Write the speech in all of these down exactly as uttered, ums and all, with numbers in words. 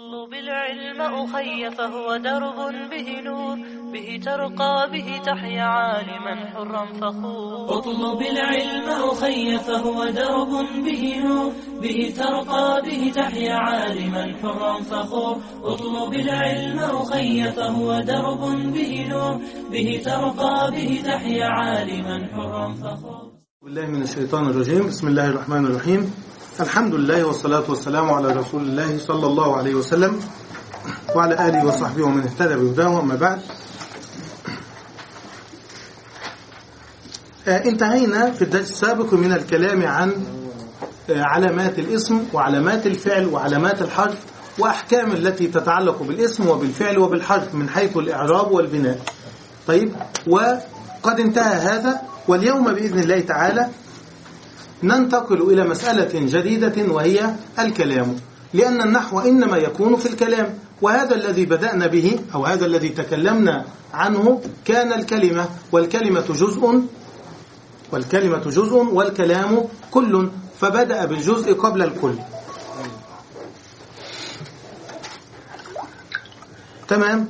اطلب العلم أخي فهو درب به نور، به ترقى به تحيا عالما حرا فخور. اطلب العلم أخي فهو درب به نور، به ترقى به تحيا عالما حرا فخور. اطلب العلم أخي فهو درب به نور، به ترقى به تحيا عالما حرا فخور. بالله من الشيطان الرجيم. بسم الله الرحمن الرحيم. الحمد لله والصلاة والسلام على رسول الله صلى الله عليه وسلم وعلى آله وصحبه ومن اهتدى بهداه. أما بعد، انتهينا في الدرس السابق من الكلام عن علامات الاسم وعلامات الفعل وعلامات الحرف وأحكام التي تتعلق بالاسم وبالفعل وبالحرف من حيث الإعراب والبناء. طيب، وقد انتهى هذا، واليوم بإذن الله تعالى ننتقل إلى مسألة جديدة وهي الكلام، لأن النحو إنما يكون في الكلام، وهذا الذي بدأنا به أو هذا الذي تكلمنا عنه كان الكلمة، والكلمة جزء والكلمة جزء والكلام كل، فبدأ بالجزء قبل الكل. تمام.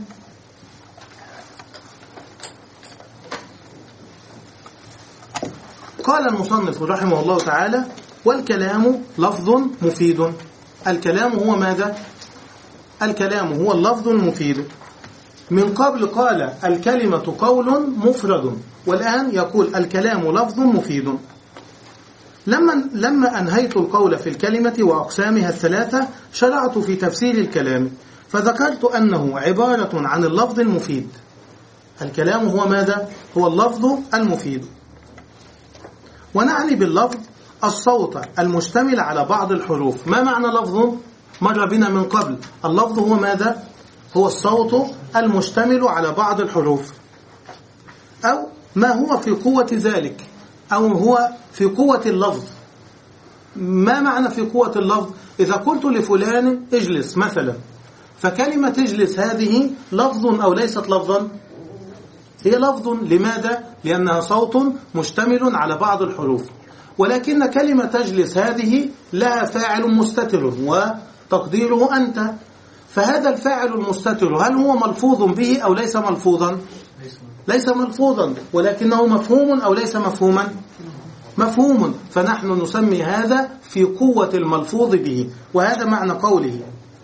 قال المصنف رحمه الله تعالى: والكلام لفظ مفيد. الكلام هو ماذا؟ الكلام هو اللفظ المفيد. من قبل قال الكلمة قول مفرد، والآن يقول الكلام لفظ مفيد. لما لما أنهيت القول في الكلمة وأقسامها الثلاثة شرعت في تفسير الكلام، فذكرت أنه عبارة عن اللفظ المفيد. الكلام هو ماذا؟ هو اللفظ المفيد. ونعني باللفظ الصوت المشتمل على بعض الحروف. ما معنى لفظ؟ مر بنا من قبل. اللفظ هو ماذا؟ هو الصوت المشتمل على بعض الحروف، أو ما هو في قوة ذلك، أو هو في قوة اللفظ. ما معنى في قوة اللفظ؟ إذا قلت لفلان اجلس مثلا، فكلمة اجلس هذه لفظ أو ليست لفظا؟ هي لفظ. لماذا؟ لأنها صوت مشتمل على بعض الحروف. ولكن كلمة تجلس هذه لها فاعل مستتر وتقديره أنت، فهذا الفاعل المستتر هل هو ملفوظ به أو ليس ملفوظا؟ ليس ملفوظا، ولكنه مفهوم أو ليس مفهوما؟ مفهوم. فنحن نسمي هذا في قوة الملفوظ به، وهذا معنى قوله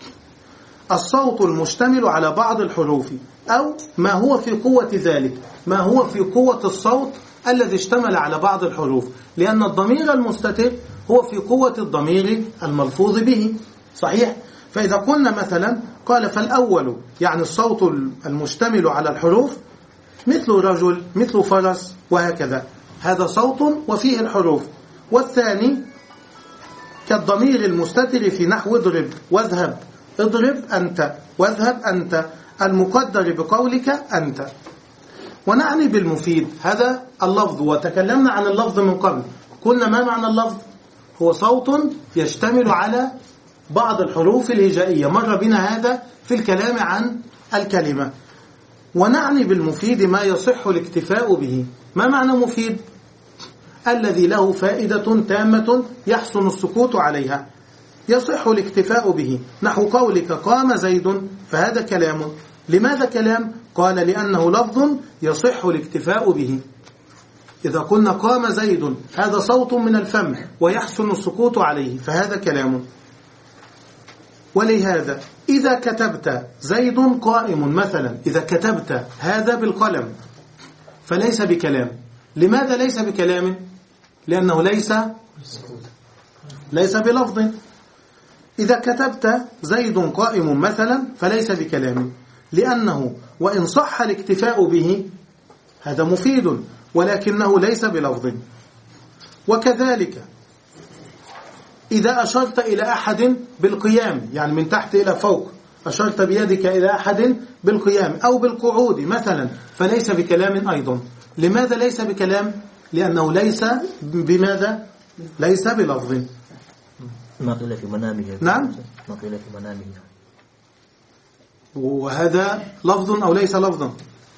الصوت المشتمل على بعض الحروف، أو ما هو في قوة ذلك، ما هو في قوة الصوت الذي اشتمل على بعض الحروف، لأن الضمير المستتر هو في قوة الضمير الملفوظ به. صحيح؟ فإذا قلنا مثلا قال فالأول يعني الصوت المشتمل على الحروف مثل رجل مثل فرس وهكذا، هذا صوت وفيه الحروف. والثاني كالضمير المستتر في نحو اضرب واذهب، اضرب أنت واذهب أنت، المقدر بقولك أنت. ونعني بالمفيد هذا اللفظ، وتكلمنا عن اللفظ من قبل. قلنا ما معنى اللفظ؟ هو صوت يشتمل على بعض الحروف الهجائية. مر بنا هذا في الكلام عن الكلمة. ونعني بالمفيد ما يصح الاكتفاء به. ما معنى مفيد؟ الذي له فائدة تامة يحسن السكوت عليها، يصح الاكتفاء به. نحو قولك قام زيد، فهذا كلام. لماذا كلام؟ قال لأنه لفظ يصح الاكتفاء به. إذا قلنا قام زيد هذا صوت من الفم ويحسن السكوت عليه، فهذا كلام. ولهذا إذا كتبت زيد قائم مثلا، إذا كتبت هذا بالقلم فليس بكلام. لماذا ليس بكلام؟ لأنه ليس ليس بلفظ. إذا كتبت زيد قائم مثلا فليس بكلام، لأنه وإن صح الاكتفاء به هذا مفيد، ولكنه ليس بلفظ. وكذلك إذا أشرت إلى أحد بالقيام، يعني من تحت إلى فوق، أشرت بيدك إلى أحد بالقيام أو بالقعود مثلا، فليس بكلام أيضا. لماذا ليس بكلام؟ لأنه ليس بماذا؟ ليس بلفظ. ما قيل في منامه. نعم، ما قيل في منامه، وهذا لفظ أو ليس لفظا؟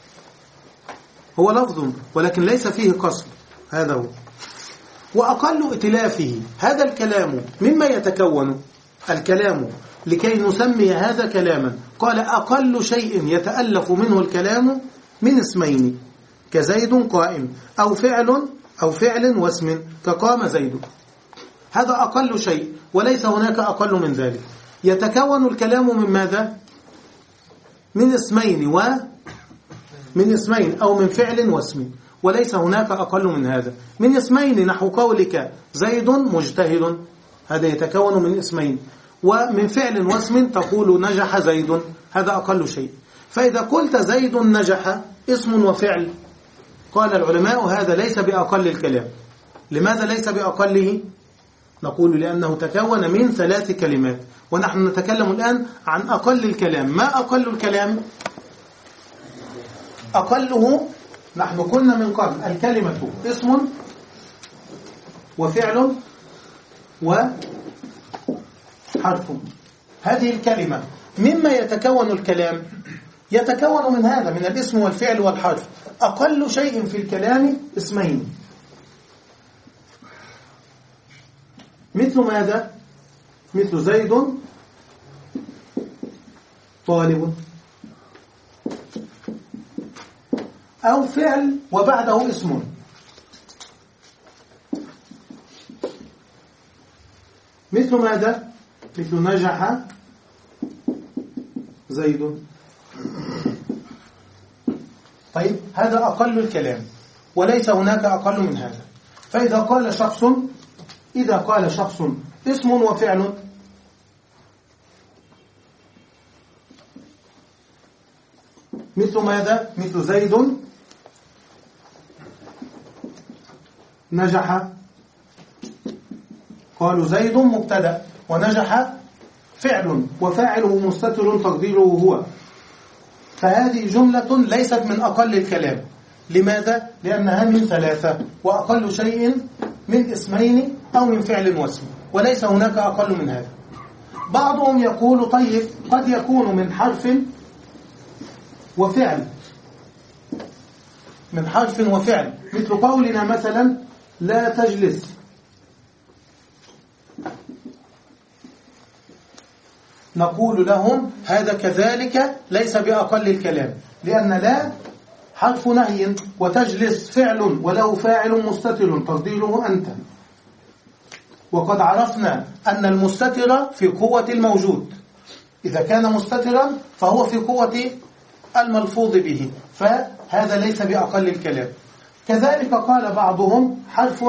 هو لفظ ولكن ليس فيه قصد، هذا هو. وأقل ائتلافه هذا الكلام مما يتكون. الكلام لكي نسمي هذا كلاما. قال أقل شيء يتألف منه الكلام من اسمين كزيد قائم، أو فعل أو فعل واسم كقام زيد. هذا أقل شيء، وليس هناك أقل من ذلك. يتكون الكلام من ماذا؟ من اسمين و من اسمين أو من فعل واسم، وليس هناك أقل من هذا. من اسمين نحو قولك زيد مجتهد، هذا يتكون من اسمين. ومن فعل واسم تقول نجح زيد، هذا أقل شيء. فإذا قلت زيد نجح اسم وفعل، قال العلماء هذا ليس بأقل الكلام. لماذا ليس بأقله؟ نقول لأنه تكون من ثلاث كلمات، ونحن نتكلم الآن عن أقل الكلام. ما أقل الكلام؟ أقله نحن قلنا من قبل الكلمة اسم وفعل وحرف. هذه الكلمة مما يتكون الكلام يتكون من هذا، من الاسم والفعل والحرف. أقل شيء في الكلام اسمين. مثل ماذا؟ مثل زيد طالب، أو فعل وبعده اسم. مثل ماذا؟ مثل نجح زيد. طيب هذا أقل الكلام، وليس هناك أقل من هذا. فإذا قال شخص إذا قال شخص اسم وفعل، مثل ماذا؟ مثل زيد نجح. قالوا زيد مبتدأ ونجح فعل وفاعله مستتر تقديره هو. فهذه جملة ليست من أقل الكلام. لماذا؟ لأنها من ثلاثة، وأقل شيء من اسمين أو من فعل واسم، وليس هناك أقل من هذا. بعضهم يقول طيب قد يكون من حرف وفعل، من حرف وفعل، مثل قولنا مثلا لا تجلس. نقول لهم هذا كذلك ليس بأقل الكلام، لأن لا حرف نهي وتجلس فعل وله فاعل مستتر تقديره أنت. وقد عرفنا أن المستتر في قوة الموجود، إذا كان مستترا فهو في قوة الملفوظ به، فهذا ليس بأقل الكلام. كذلك قال بعضهم حرف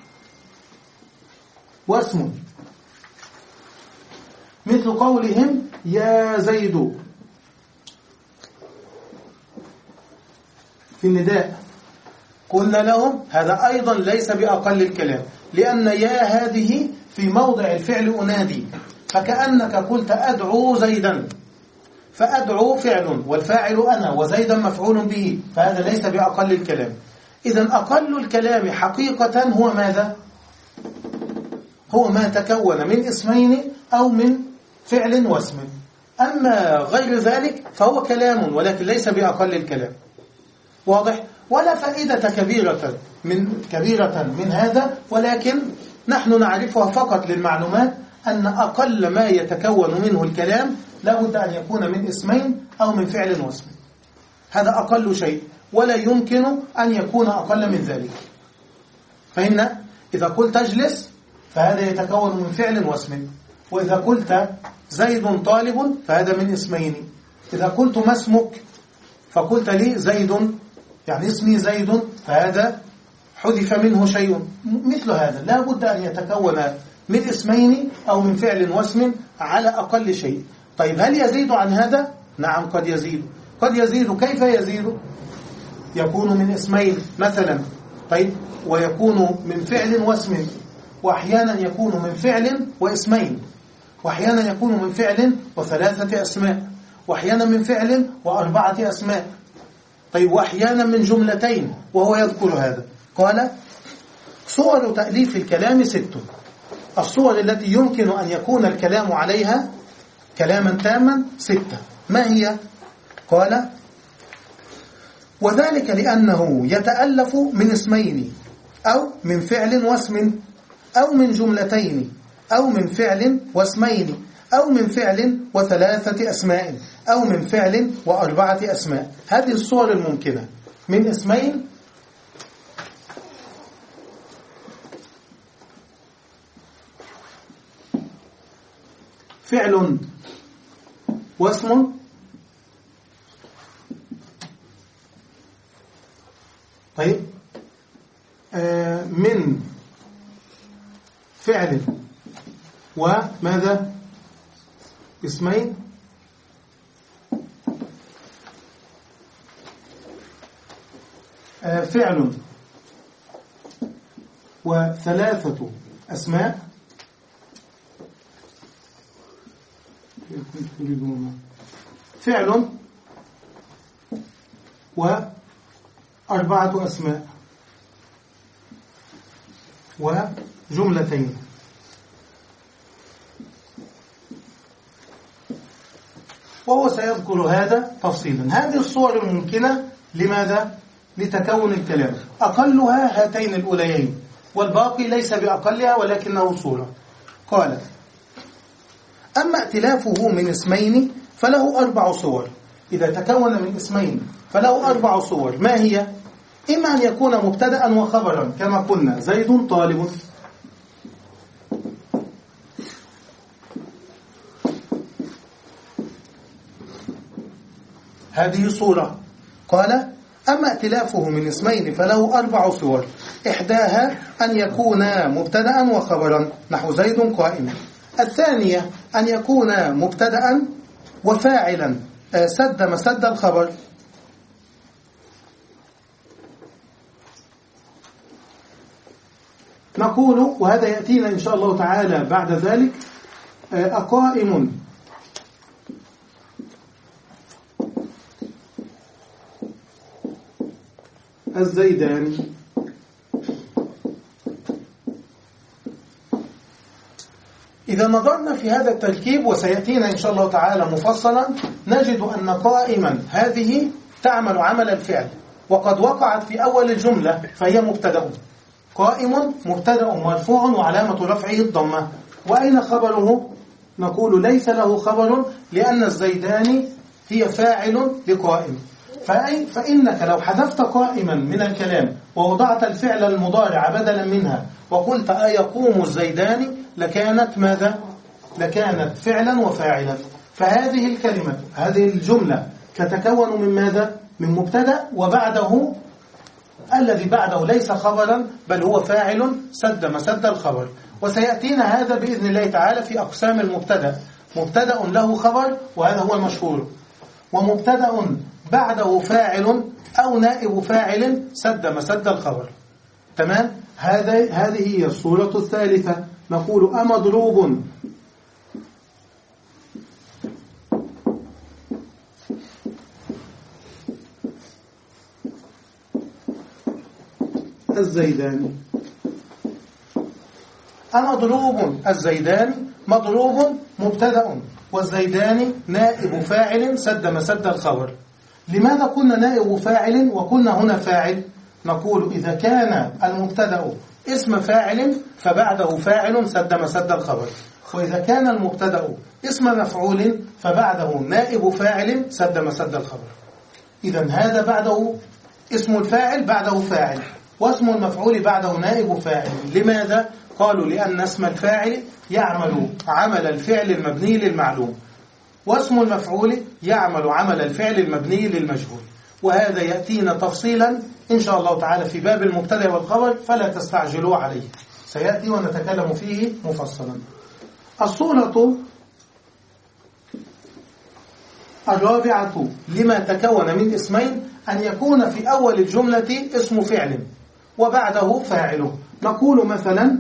واسم، مثل قولهم يا زيد في النداء. قلنا لهم هذا أيضا ليس بأقل الكلام، لأن يا هذه في موضع الفعل أنادي، فكأنك قلت أدعو زيدا، فأدعو فعل والفاعل أنا وزيدا مفعول به، فهذا ليس بأقل الكلام. إذن أقل الكلام حقيقة هو ماذا؟ هو ما تكون من اسمين أو من فعل واسم. أما غير ذلك فهو كلام، ولكن ليس بأقل الكلام. واضح؟ ولا فائدة كبيرة من كبيرة من هذا، ولكن نحن نعرفها فقط للمعلومات، أن أقل ما يتكون منه الكلام لابد أن يكون من اسمين أو من فعل واسم. هذا أقل شيء، ولا يمكن أن يكون أقل من ذلك. فهمنا؟ إذا قلت تجلس فهذا يتكون من فعل واسم، وإذا قلت زيد طالب فهذا من اسمين. إذا قلت ما اسمك فقلت لي زيد، يعني اسمي زيد، فهذا حذف منه شيء. مثل هذا لا بد أن يتكون من اسمين أو من فعل واسم على أقل شيء. طيب هل يزيد عن هذا؟ نعم قد يزيد. قد يزيد. كيف يزيد؟ يكون من اسمين مثلا، طيب، ويكون من فعل واسم، وأحيانا يكون من فعل واسمين، وأحيانا يكون من فعل وثلاثة أسماء، وأحيانا من فعل وأربعة أسماء. طيب وأحيانا من جملتين، وهو يذكر هذا. قال صور تأليف الكلام ست. الصور التي يمكن أن يكون الكلام عليها كلاما تاما ستة. ما هي؟ قال وذلك لأنه يتألف من اسمين أو من فعل واسم أو من جملتين أو من فعل واسمين أو من فعل وثلاثة أسماء أو من فعل وأربعة أسماء. هذه الصور الممكنة من اسمين فعل واسم طيب آه من فعل وماذا اسمين آه فعل وثلاثة أسماء فعل وأربعة أسماء وجملتين. وهو سيذكر هذا تفصيلا. هذه الصور الممكنة لماذا؟ لتكون الكلام. أقلها هاتين الأوليين والباقي ليس بأقلها ولكنه صورة. قال: أما ائتلافه من اسمين فله أربع صور. إذا تكون من اسمين فله أربع صور. ما هي؟ إما أن يكون مبتدأ وخبرا كما قلنا زيد طالب، هذه صورة. قال: أما ائتلافه من اسمين فله أربع صور. إحداها أن يكون مبتدأ وخبرا نحو زيد قائم. الثانية أن يكون مبتدأ وفاعلا سد مسد الخبر. نقول، وهذا يأتينا إن شاء الله تعالى بعد ذلك، أقائم الزيداني. إذا نظرنا في هذا التركيب وسيأتينا إن شاء الله تعالى مفصلا، نجد أن قائما هذه تعمل عمل الفعل، وقد وقعت في أول الجملة فهي مبتدأ. قائم مبتدأ مرفوع وعلامة رفعه الضمة. وأين خبره؟ نقول ليس له خبر لأن الزيداني هي فاعل لقائم. فإنك لو حذفت قائما من الكلام ووضعت الفعل المضارع بدلا منها وقلت أيقوم الزيداني لكانت ماذا؟ لكانت فعلا وفاعلا. فهذه الكلمة هذه الجملة تتكون من ماذا؟ من مبتدأ وبعده الذي بعده ليس خبرا بل هو فاعل سد مسد الخبر. وسيأتينا هذا بإذن الله تعالى في أقسام المبتدأ. مبتدأ له خبر وهذا هو المشهور، ومبتدأ بعده فاعل أو نائب فاعل سد مسد الخبر. تمام؟ هذه هي الصورة الثالثة. نقول أمضروب الزيداني. أمضروب الزيداني، مضروب مبتدأ والزيداني نائب فاعل سد مسد الخبر. لماذا قلنا نائب فاعل وقلنا هنا فاعل؟ نقول إذا كان المبتدأ اسم فاعل فبعده فاعل سد مسد الخبر، وإذا كان المبتدأ اسم مفعول فبعده نائب فاعل سد مسد الخبر. إذن هذا بعده اسم الفاعل بعده فاعل، واسم المفعول بعده نائب فاعل. لماذا؟ قالوا لأن اسم الفاعل يعمل عمل الفعل المبني للمعلوم، واسم المفعول يعمل عمل الفعل المبني للمجهول. وهذا يأتينا تفصيلا إن شاء الله تعالى في باب المبتدأ والخبر، فلا تستعجلوا عليه، سيأتي ونتكلم فيه مفصلا. الصورة الرابعة لما تكون من اسمين أن يكون في أول الجملة اسم فعل وبعده فاعله. نقول مثلا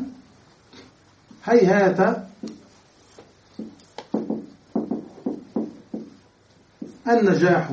هيهات النجاح.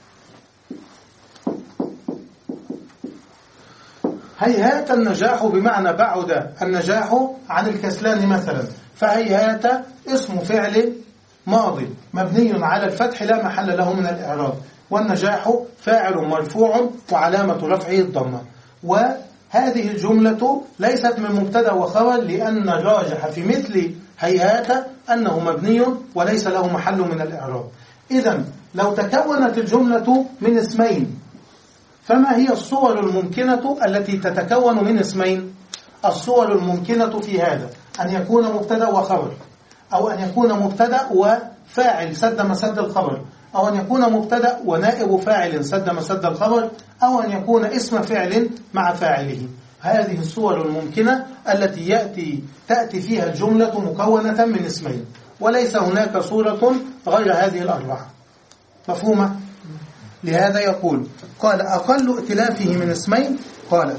هيهات النجاح بمعنى بعد النجاح عن الكسلان مثلا، فهيهات اسم فعل ماضي مبني على الفتح لا محل له من الإعراب، والنجاح فاعل مرفوع وعلامة رفعه الضمة. وهذه الجملة ليست من مبتدأ وخبر، لأن الراجح في مثل هيهات أنه مبني وليس له محل من الإعراب. إذن لو تكونت الجملة من اسمين فما هي الصور الممكنة التي تتكون من اسمين؟ الصور الممكنة في هذا أن يكون مبتدأ وخبر، أو أن يكون مبتدأ وفاعل سد مسد الخبر، أو أن يكون مبتدأ ونائب فاعل سد مسد الخبر، أو أن يكون اسم فعل مع فاعله. هذه الصور الممكنة التي يأتي تأتي فيها الجملة مكونة من اسمين، وليس هناك صورة غير هذه الأربعة. مفهومة؟ لهذا يقول قال أقل ائتلافه من اسمين. قال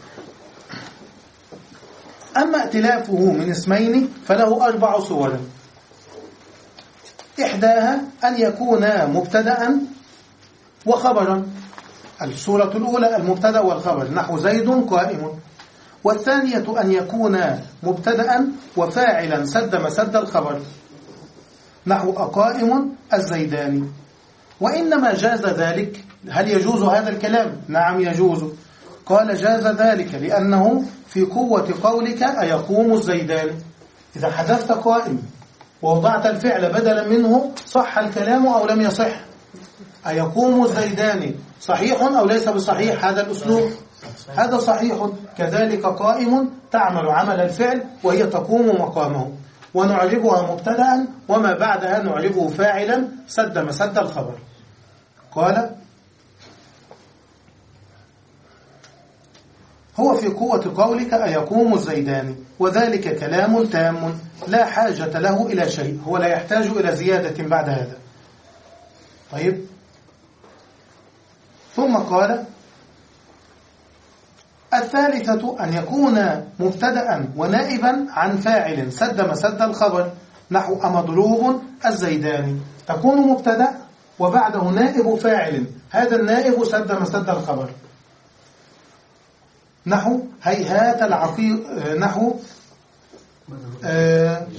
أما ائتلافه من اسمين فله أربع صور. إحداها أن يكون مبتدأ وخبرا، الصورة الأولى المبتدأ والخبر نحو زيد قائم. والثانية أن يكون مبتدأ وفاعلا سد مسد الخبر نحو أقائم الزيداني. وإنما جاز ذلك. هل يجوز هذا الكلام؟ نعم يجوز. قال جاز ذلك لأنه في قوة قولك أيقوم الزيداني. إذا حذفت قائم ووضعت الفعل بدلا منه صح الكلام أو لم يصح؟ أيقوم الزيداني صحيح أو ليس بصحيح هذا الأسلوب؟ هذا صحيح. كذلك قائم تعمل عمل الفعل وهي تقوم مقامه، ونعربها مبتدأ وما بعدها نعربه فاعلا سد مسد الخبر. قال هو في قوة قولك أيقوم الزيداني، وذلك كلام تام لا حاجة له إلى شيء، هو لا يحتاج إلى زيادة بعد هذا. طيب، ثم قال الثالثة أن يكون مبتدأ ونائبا عن فاعل سد مسد الخبر نحو أمضروب الزيداني. تكون مبتدأ وبعده نائب فاعل، هذا النائب سد مسد الخبر نحو هيهات العقيق، نحو آه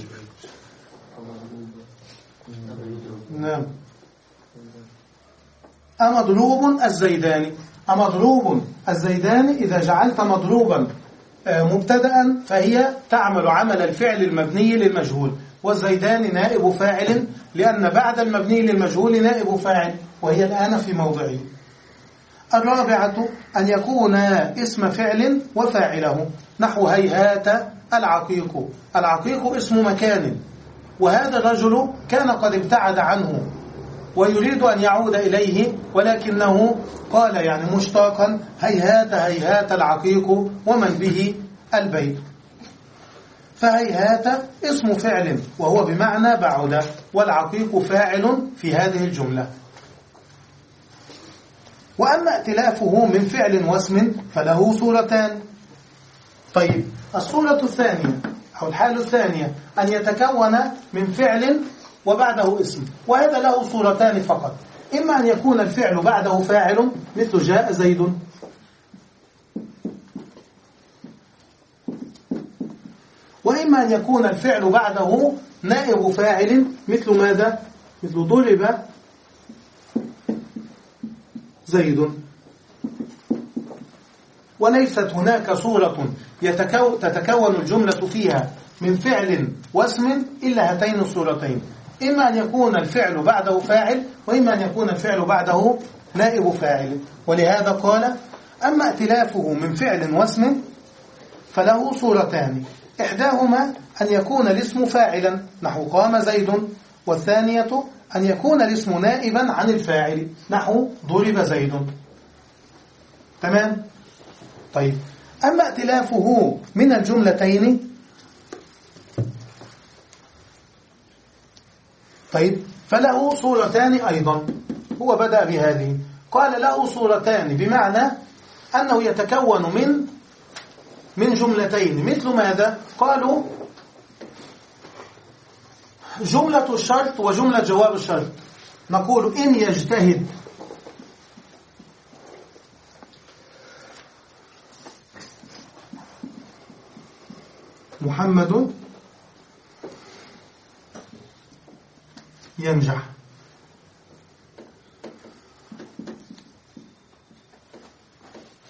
نعم أمضروب الزيداني. أمضروب الزيداني إذا جعلت مضروبا مبتدأ فهي تعمل عمل الفعل المبني للمجهول، والزيداني نائب فاعل لأن بعد المبني للمجهول نائب فاعل، وهي الآن في موضعه. الرابعة أن يكون اسم فعل وفاعله نحو هيهات العقيق. العقيق اسم مكان، وهذا الرجل كان قد ابتعد عنه ويريد أن يعود إليه، ولكنه قال يعني مشتاقا هيهات هيهات العقيق ومن به البيت. فهيهات اسم فعل وهو بمعنى بعد، والعقيق فاعل في هذه الجملة. وأما ائتلافه من فعل واسم فله صورتان. طيب، الصورة الثانية أو الحالة الثانية أن يتكون من فعل وبعده اسم، وهذا له صورتان فقط. إما أن يكون الفعل بعده فاعل مثل جاء زيد، وإما أن يكون الفعل بعده نائب فاعل مثل ماذا؟ مثل ضرب زيد. وليست هناك صورة يتكو تتكون الجملة فيها من فعل واسم إلا هاتين الصورتين، إما أن يكون الفعل بعده فاعل، وإما أن يكون الفعل بعده نائب فاعل. ولهذا قال أما ائتلافه من فعل واسم فله صورتان. إحداهما أن يكون الاسم فاعلا نحو قام زيد، والثانية أن يكون الاسم نائبا عن الفاعل نحو ضرب زيد. تمام؟ طيب، أما ائتلافه من الجملتين طيب فله صورتان أيضا. هو بدأ بهذه، قال له صورتان بمعنى أنه يتكون من من جملتين مثل ماذا؟ قالوا جملة الشرط وجملة جواب الشرط. نقول إن يجتهد محمد ينجح.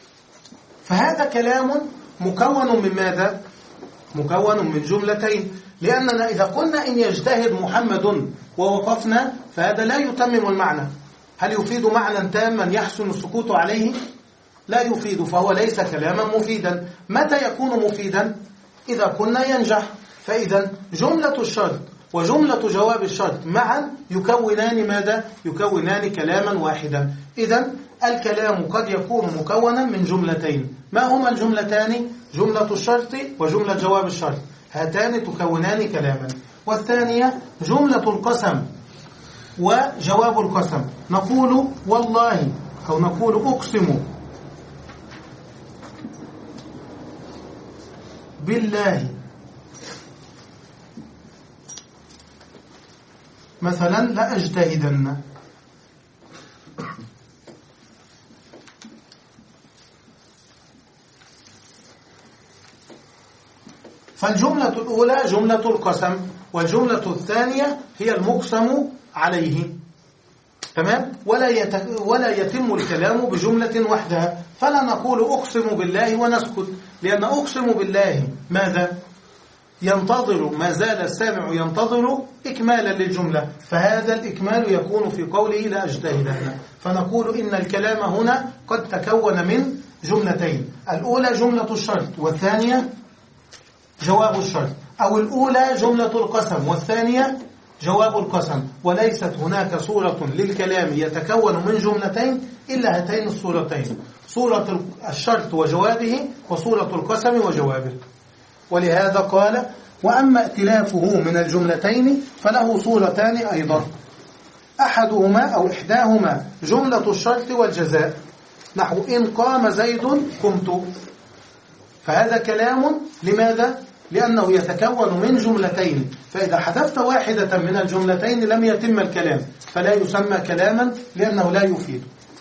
فهذا كلام مكون من ماذا؟ مكون من جملتين. لأننا إذا قلنا إن يجتهد محمد ووقفنا فهذا لا يتمم المعنى. هل يفيد معنى تاما يحسن السكوت عليه؟ لا يفيد، فهو ليس كلاما مفيدا. متى يكون مفيدا؟ إذا قلنا ينجح. فإذا جملة الشرط وجملة جواب الشرط معا يكونان ماذا؟ يكونان كلاما واحدا. إذا الكلام قد يكون مكونا من جملتين. ما هما الجملتان؟ جملة الشرط وجملة جواب الشرط، هاتان تكونان كلاما. والثانية جملة القسم وجواب القسم، نقول والله أو نقول أقسم بالله مثلا لأجتهدن. فالجملة الأولى جملة القسم، والجملة الثانية هي المقسم عليه. تمام؟ ولا يت... ولا يتم الكلام بجملة وحدها. فلا نقول أقسم بالله ونسكت، لأن أقسم بالله ماذا؟ ينتظر، ما زال السامع ينتظر إكمالا للجملة، فهذا الإكمال يكون في قوله لا أجتهدن. فنقول إن الكلام هنا قد تكون من جملتين، الأولى جملة الشرط والثانية جواب الشرط، أو الأولى جملة القسم والثانية جواب القسم. وليست هناك صورة للكلام يتكون من جملتين إلا هاتين الصورتين، صورة الشرط وجوابه وصورة القسم وجوابه. ولهذا قال وأما ائتلافه من الجملتين فله صورتان أيضا، أحدهما أو إحداهما جملة الشرط والجزاء، نحو إن قام زيد قمت. فهذا كلام لماذا؟ لأنه يتكون من جملتين، فإذا حذفت واحدة من الجملتين لم يتم الكلام، فلا يسمى كلاما لأنه لا يفيد.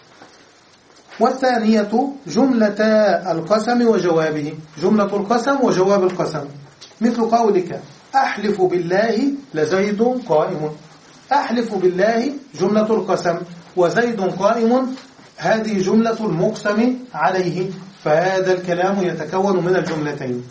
والثانية جملة القسم وجوابه، جملة القسم وجواب القسم، مثل قولك أحلف بالله لزيد قائم. أحلف بالله جملة القسم، وزيد قائم هذه جملة المقسم عليه، فهذا الكلام يتكون من الجملتين.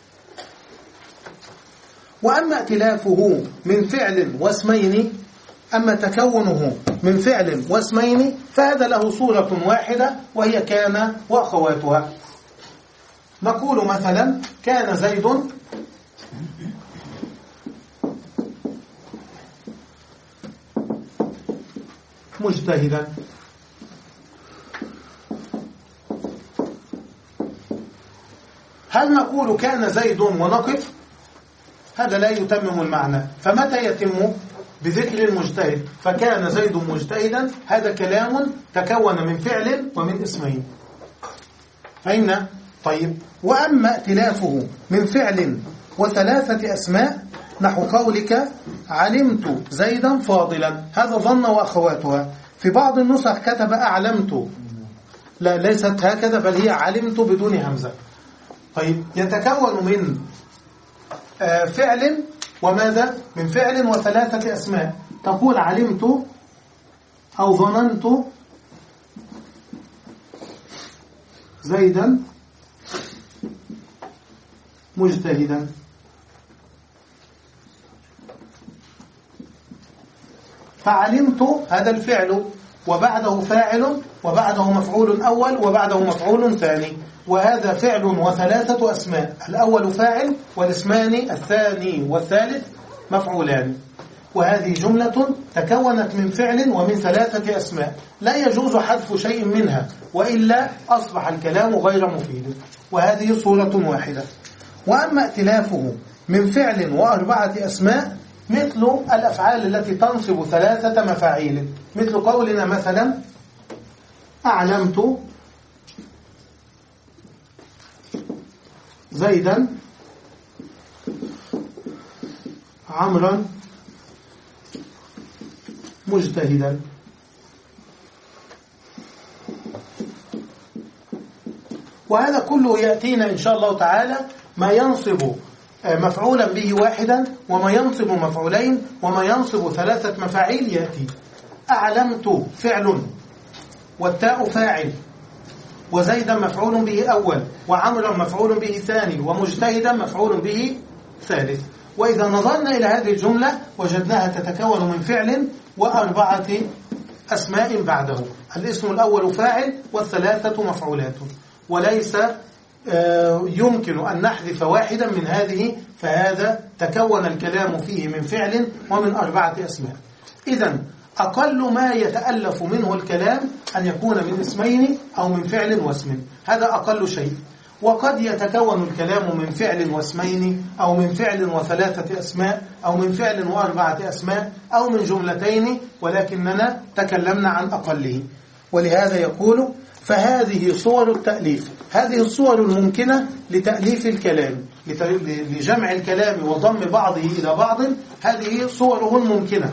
وأما ائتلافه من فعل واسمين، أما تكونه من فعل واسمين فهذا له صورة واحدة وهي كان وأخواتها. نقول مثلا كان زيد مجتهدا. هل نقول كان زيد ونقف؟ هذا لا يتمم المعنى. فمتى يتم؟ بذكر المجتهد، فكان زيد مجتهدا، هذا كلام تكون من فعل ومن اسمين. فإن طيب. وأما ائتلافه من فعل وثلاثة أسماء، نحو قولك علمت زيدا فاضلا، هذا ظن وأخواتها. في بعض النسخ كتب أعلمت، لا ليست هكذا بل هي علمت بدون همزة. طيب يتكون من فعل وماذا؟ من فعل وثلاثة أسماء. تقول علمت أو ظننت زيدا مجتهدا. فعلمت هذا الفعل وبعده فاعل وبعده مفعول أول وبعده مفعول ثاني، وهذا فعل وثلاثة أسماء، الأول فاعل والاسمان الثاني والثالث مفعولان. وهذه جملة تكونت من فعل ومن ثلاثة أسماء، لا يجوز حذف شيء منها وإلا أصبح الكلام غير مفيد، وهذه صورة واحدة. وأما ائتلافه من فعل وأربعة أسماء، مثل الأفعال التي تنصب ثلاثة مفاعيل، مثل قولنا مثلا أعلمت زيدا عمرا مجتهدا. وهذا كله يأتينا إن شاء الله تعالى ما ينصب مفعولا به واحدا وما ينصب مفعولين وما ينصب ثلاثة مفاعيل يأتي. أعلمت فعل والتاء فاعل وزيدا مفعول به أول وعمرا مفعول به ثاني ومجتهدا مفعول به ثالث. وإذا نظرنا إلى هذه الجملة وجدناها تتكون من فعل وأربعة أسماء بعده. الاسم الأول فاعل والثلاثة مفعولات، وليس يمكن أن نحذف واحدا من هذه، فهذا تكون الكلام فيه من فعل ومن أربعة أسماء. إذن أقل ما يتألف منه الكلام أن يكون من اسمين أو من فعل واسم، هذا أقل شيء. وقد يتكون الكلام من فعل واسمين أو من فعل وثلاثة أسماء أو من فعل وأربعة أسماء أو من جملتين، ولكننا تكلمنا عن أقله. ولهذا يقول فهذه صور التأليف، هذه الصور الممكنة لتأليف الكلام، لجمع الكلام وضم بعضه إلى بعض، هذه صوره الممكنة.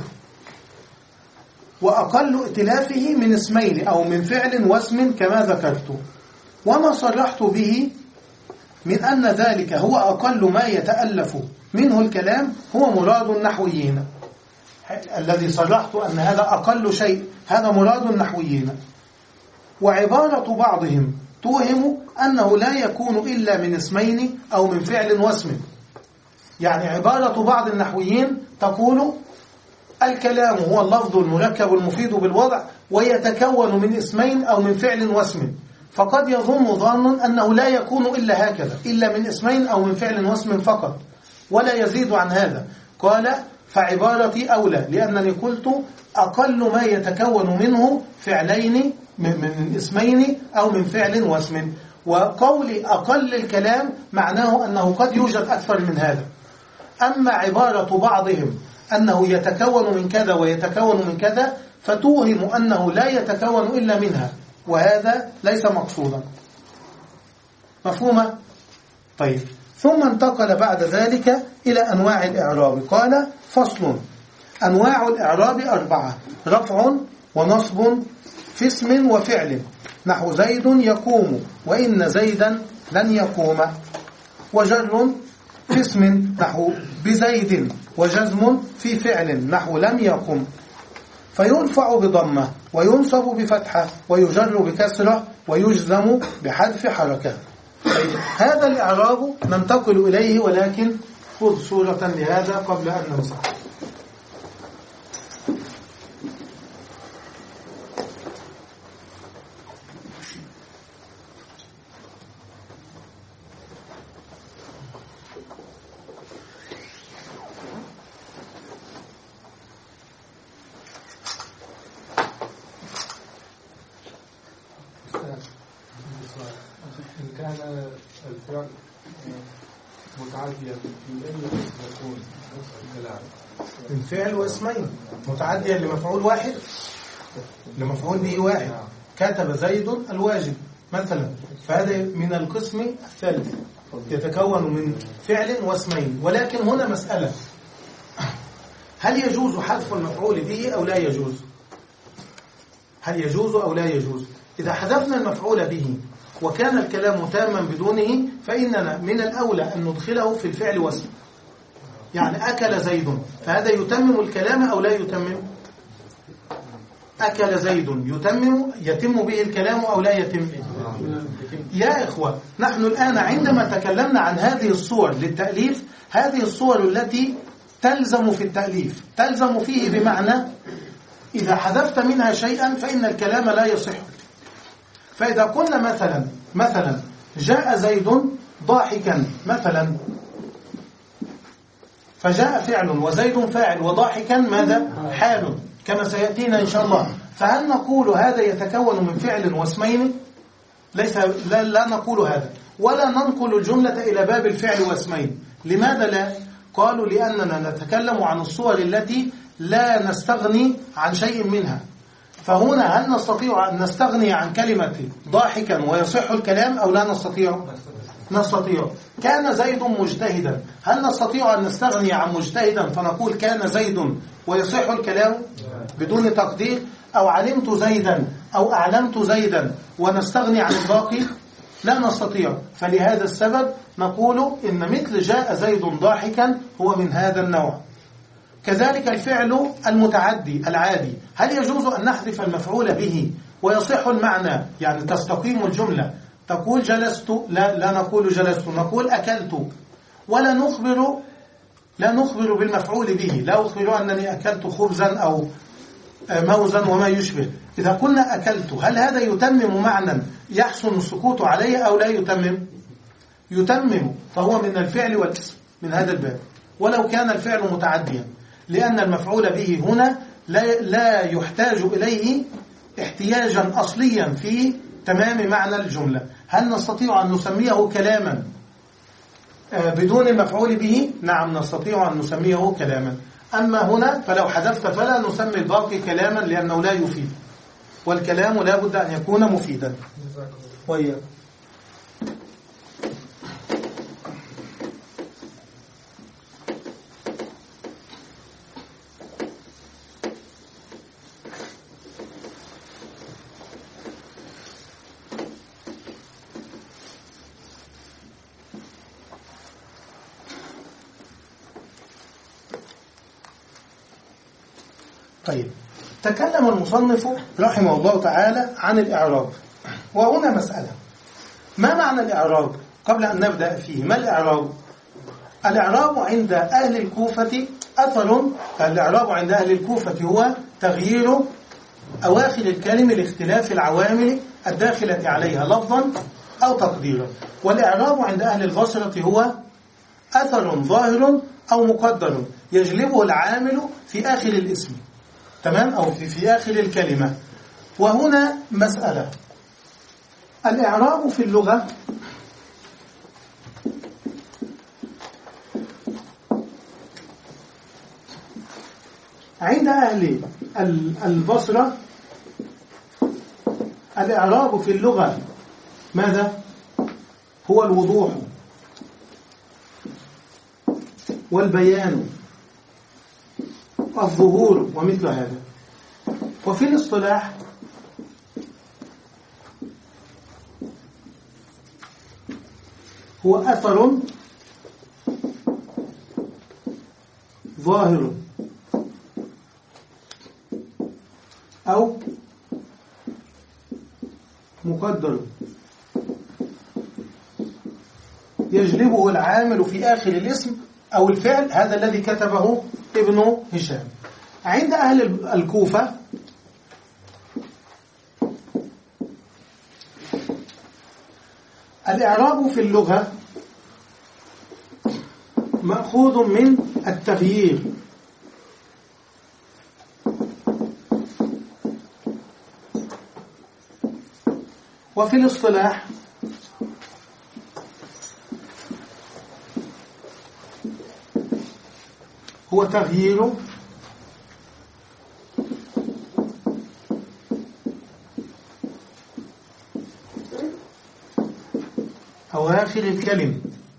وأقل ائتلافه من اسمين أو من فعل واسم كما ذكرت. وما صرحت به من أن ذلك هو أقل ما يتألف منه الكلام هو مراد النحويين. الذي صرحت أن هذا أقل شيء هذا مراد النحويين. وعبارة بعضهم توهم أنه لا يكون إلا من اسمين أو من فعل واسم. يعني عبارة بعض النحويين تقول الكلام هو اللفظ المركب المفيد بالوضع ويتكون من اسمين أو من فعل واسم، فقد يظن ظان أنه لا يكون إلا هكذا، إلا من اسمين أو من فعل واسم فقط ولا يزيد عن هذا. قال فعبارتي أولى، لأنني قلت أقل ما يتكون منه فعلين من اسمين أو من فعل واسم، وقولي أقل الكلام معناه أنه قد يوجد أكثر من هذا. أما عبارة بعضهم أنه يتكون من كذا ويتكون من كذا فتوهم أنه لا يتكون إلا منها، وهذا ليس مقصودا. مفهومة؟ طيب. ثم انتقل بعد ذلك إلى أنواع الإعراب. قال فصل: أنواع الإعراب أربعة: رفع ونصب في اسم وفعل، نحو زيد يقوم وإن زيدا لن يقوم. وجر في اسم، نحو بزيد، وجزم في فعل، نحو لم يقم. فيرفع بضمة وينصب بفتحة ويجر بكسرة ويجزم بحذف حركة. هذا الإعراب ننتقل إليه، ولكن خذ صورة لهذا قبل أن نمسح. إن كان الفعل متعديا من أي قسم يكون الكلام؟ من فعل واسمين، متعديا لمفعول واحد، لمفعول به واحد. كتب زيد الواجب مثلا، فهذا من القسم الثالث، يتكون من فعل واسمين. ولكن هنا مسألة: هل يجوز حذف المفعول به أو لا يجوز؟ هل يجوز أو لا يجوز؟ إذا حذفنا المفعول به وكان الكلام تاما بدونه، فإننا من الأولى أن ندخله في الفعل واسم. يعني أكل زيد، فهذا يتمم الكلام أو لا يتمم؟ أكل زيد يتمم يتم به الكلام أو لا يتم؟ يا إخوة، نحن الآن عندما تكلمنا عن هذه الصور للتأليف، هذه الصور التي تلزم في التأليف، تلزم فيه بمعنى إذا حذفت منها شيئا فإن الكلام لا يصح. فإذا قلنا مثلا مثلا جاء زيد ضاحكا مثلا، فجاء فعل وزيد فاعل وضاحكا ماذا؟ حال، كما سيأتينا إن شاء الله. فهل نقول هذا يتكون من فعل واسمين؟ ليس، لا, لا نقول هذا، ولا ننقل الجملة إلى باب الفعل واسمين. لماذا لا؟ قالوا لأننا نتكلم عن الصور التي لا نستغني عن شيء منها. فهنا هل نستطيع أن نستغني عن كلمة ضاحكا ويصح الكلام أو لا نستطيع؟ نستطيع. كان زيد مجتهدا، هل نستطيع أن نستغني عن مجتهدا فنقول كان زيد ويصح الكلام بدون تقدير؟ أو علمت زيدا أو أعلمت زيدا ونستغني عن الباقي؟ لا نستطيع. فلهذا السبب نقول إن مثل جاء زيد ضاحكا هو من هذا النوع. كذلك الفعل المتعدي العادي، هل يجوز أن نحذف المفعول به ويصح المعنى، يعني تستقيم الجملة؟ تقول جلست، لا, لا نقول جلست، نقول أكلت. ولا نخبر لا نخبر بالمفعول به، لا أخبر أنني أكلت خبزا أو موزا وما يشبه. إذا قلنا أكلت، هل هذا يتمم معنى يحسن السكوت عليه أو لا يتمم؟ يتمم، فهو من الفعل والاسم من هذا الباب، ولو كان الفعل متعديا، لأن المفعول به هنا لا, لا يحتاج إليه احتياجا أصليا في تمام معنى الجملة. هل نستطيع أن نسميه كلاما بدون المفعول به؟ نعم نستطيع أن نسميه كلاما. أما هنا فلو حذفت فلا نسمي الباقي كلاما لأنه لا يفيد، والكلام لا بد أن يكون مفيدا. وإياك. طيب، تكلم المصنف رحمه الله تعالى عن الإعراب، وهنا مسألة: ما معنى الإعراب؟ قبل أن نبدأ فيه، ما الإعراب؟ الإعراب عند أهل الكوفة أثر الإعراب عند أهل الكوفة هو تغيير أواخر الكلمة لاختلاف العوامل الداخلة عليها لفظا أو تقديرا. والإعراب عند أهل البصرة هو أثر ظاهر أو مقدر يجلبه العامل في آخر الاسم، تمام، أو في, في آخر الكلمة. وهنا مسألة: الإعراب في اللغة عند أهل البصرة، الإعراب في اللغة ماذا؟ هو الوضوح والبيان الظهور ومثل هذا. وفي الاصطلاح هو أثر ظاهر أو مقدر يجلبه العامل في آخر الاسم أو الفعل، هذا الذي كتبه ابن هشام. عند أهل الكوفة الإعراب في اللغة مأخوذ من التغيير، وفي الاصطلاح هو تغيير أواخر الكلم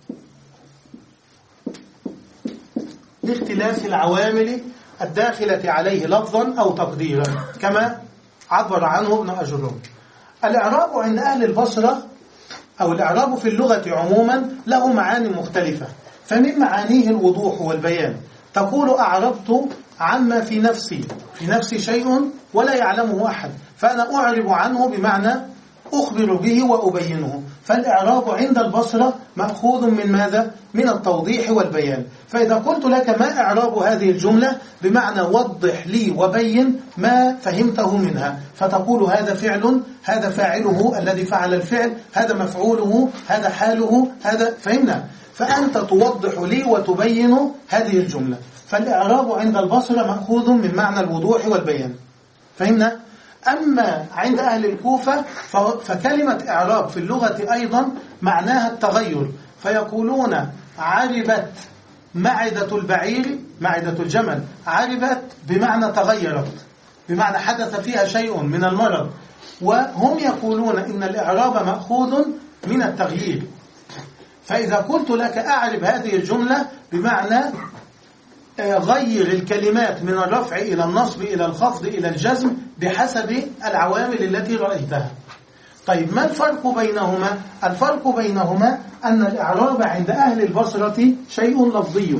لاختلاف العوامل الداخلة عليه لفظا أو تقديرا، كما عبر عنه ابن أجرم. الإعراب عند أهل البصرة أو الإعراب في اللغة عموما له معاني مختلفة، فمن معانيه الوضوح والبيان. تقول أعربت عما في نفسي، في نفسي شيء ولا يعلمه أحد، فأنا أعرب عنه بمعنى أخبر به وأبينه. فالإعراب عند البصرة مأخوذ من ماذا؟ من التوضيح والبيان. فإذا قلت لك ما إعراب هذه الجملة، بمعنى وضح لي وبين ما فهمته منها، فتقول هذا فعل، هذا فاعله الذي فعل الفعل، هذا مفعوله، هذا حاله، هذا، فهمنا؟ فأنت توضح لي وتبين هذه الجملة. فالإعراب عند البصرة مأخوذ من معنى الوضوح والبيان، فهمنا؟ أما عند أهل الكوفة فكلمة إعراب في اللغة أيضا معناها التغير، فيقولون عربت معدة البعير، معدة الجمل عربت بمعنى تغيرت، بمعنى حدث فيها شيء من المرض. وهم يقولون إن الإعراب مأخوذ من التغيير. فإذا قلت لك أعرب هذه الجملة، بمعنى غير الكلمات من الرفع إلى النصب إلى الخفض إلى الجزم بحسب العوامل التي رأيتها. طيب، ما الفرق بينهما؟ الفرق بينهما أن الإعراب عند أهل البصرة شيء لفظي،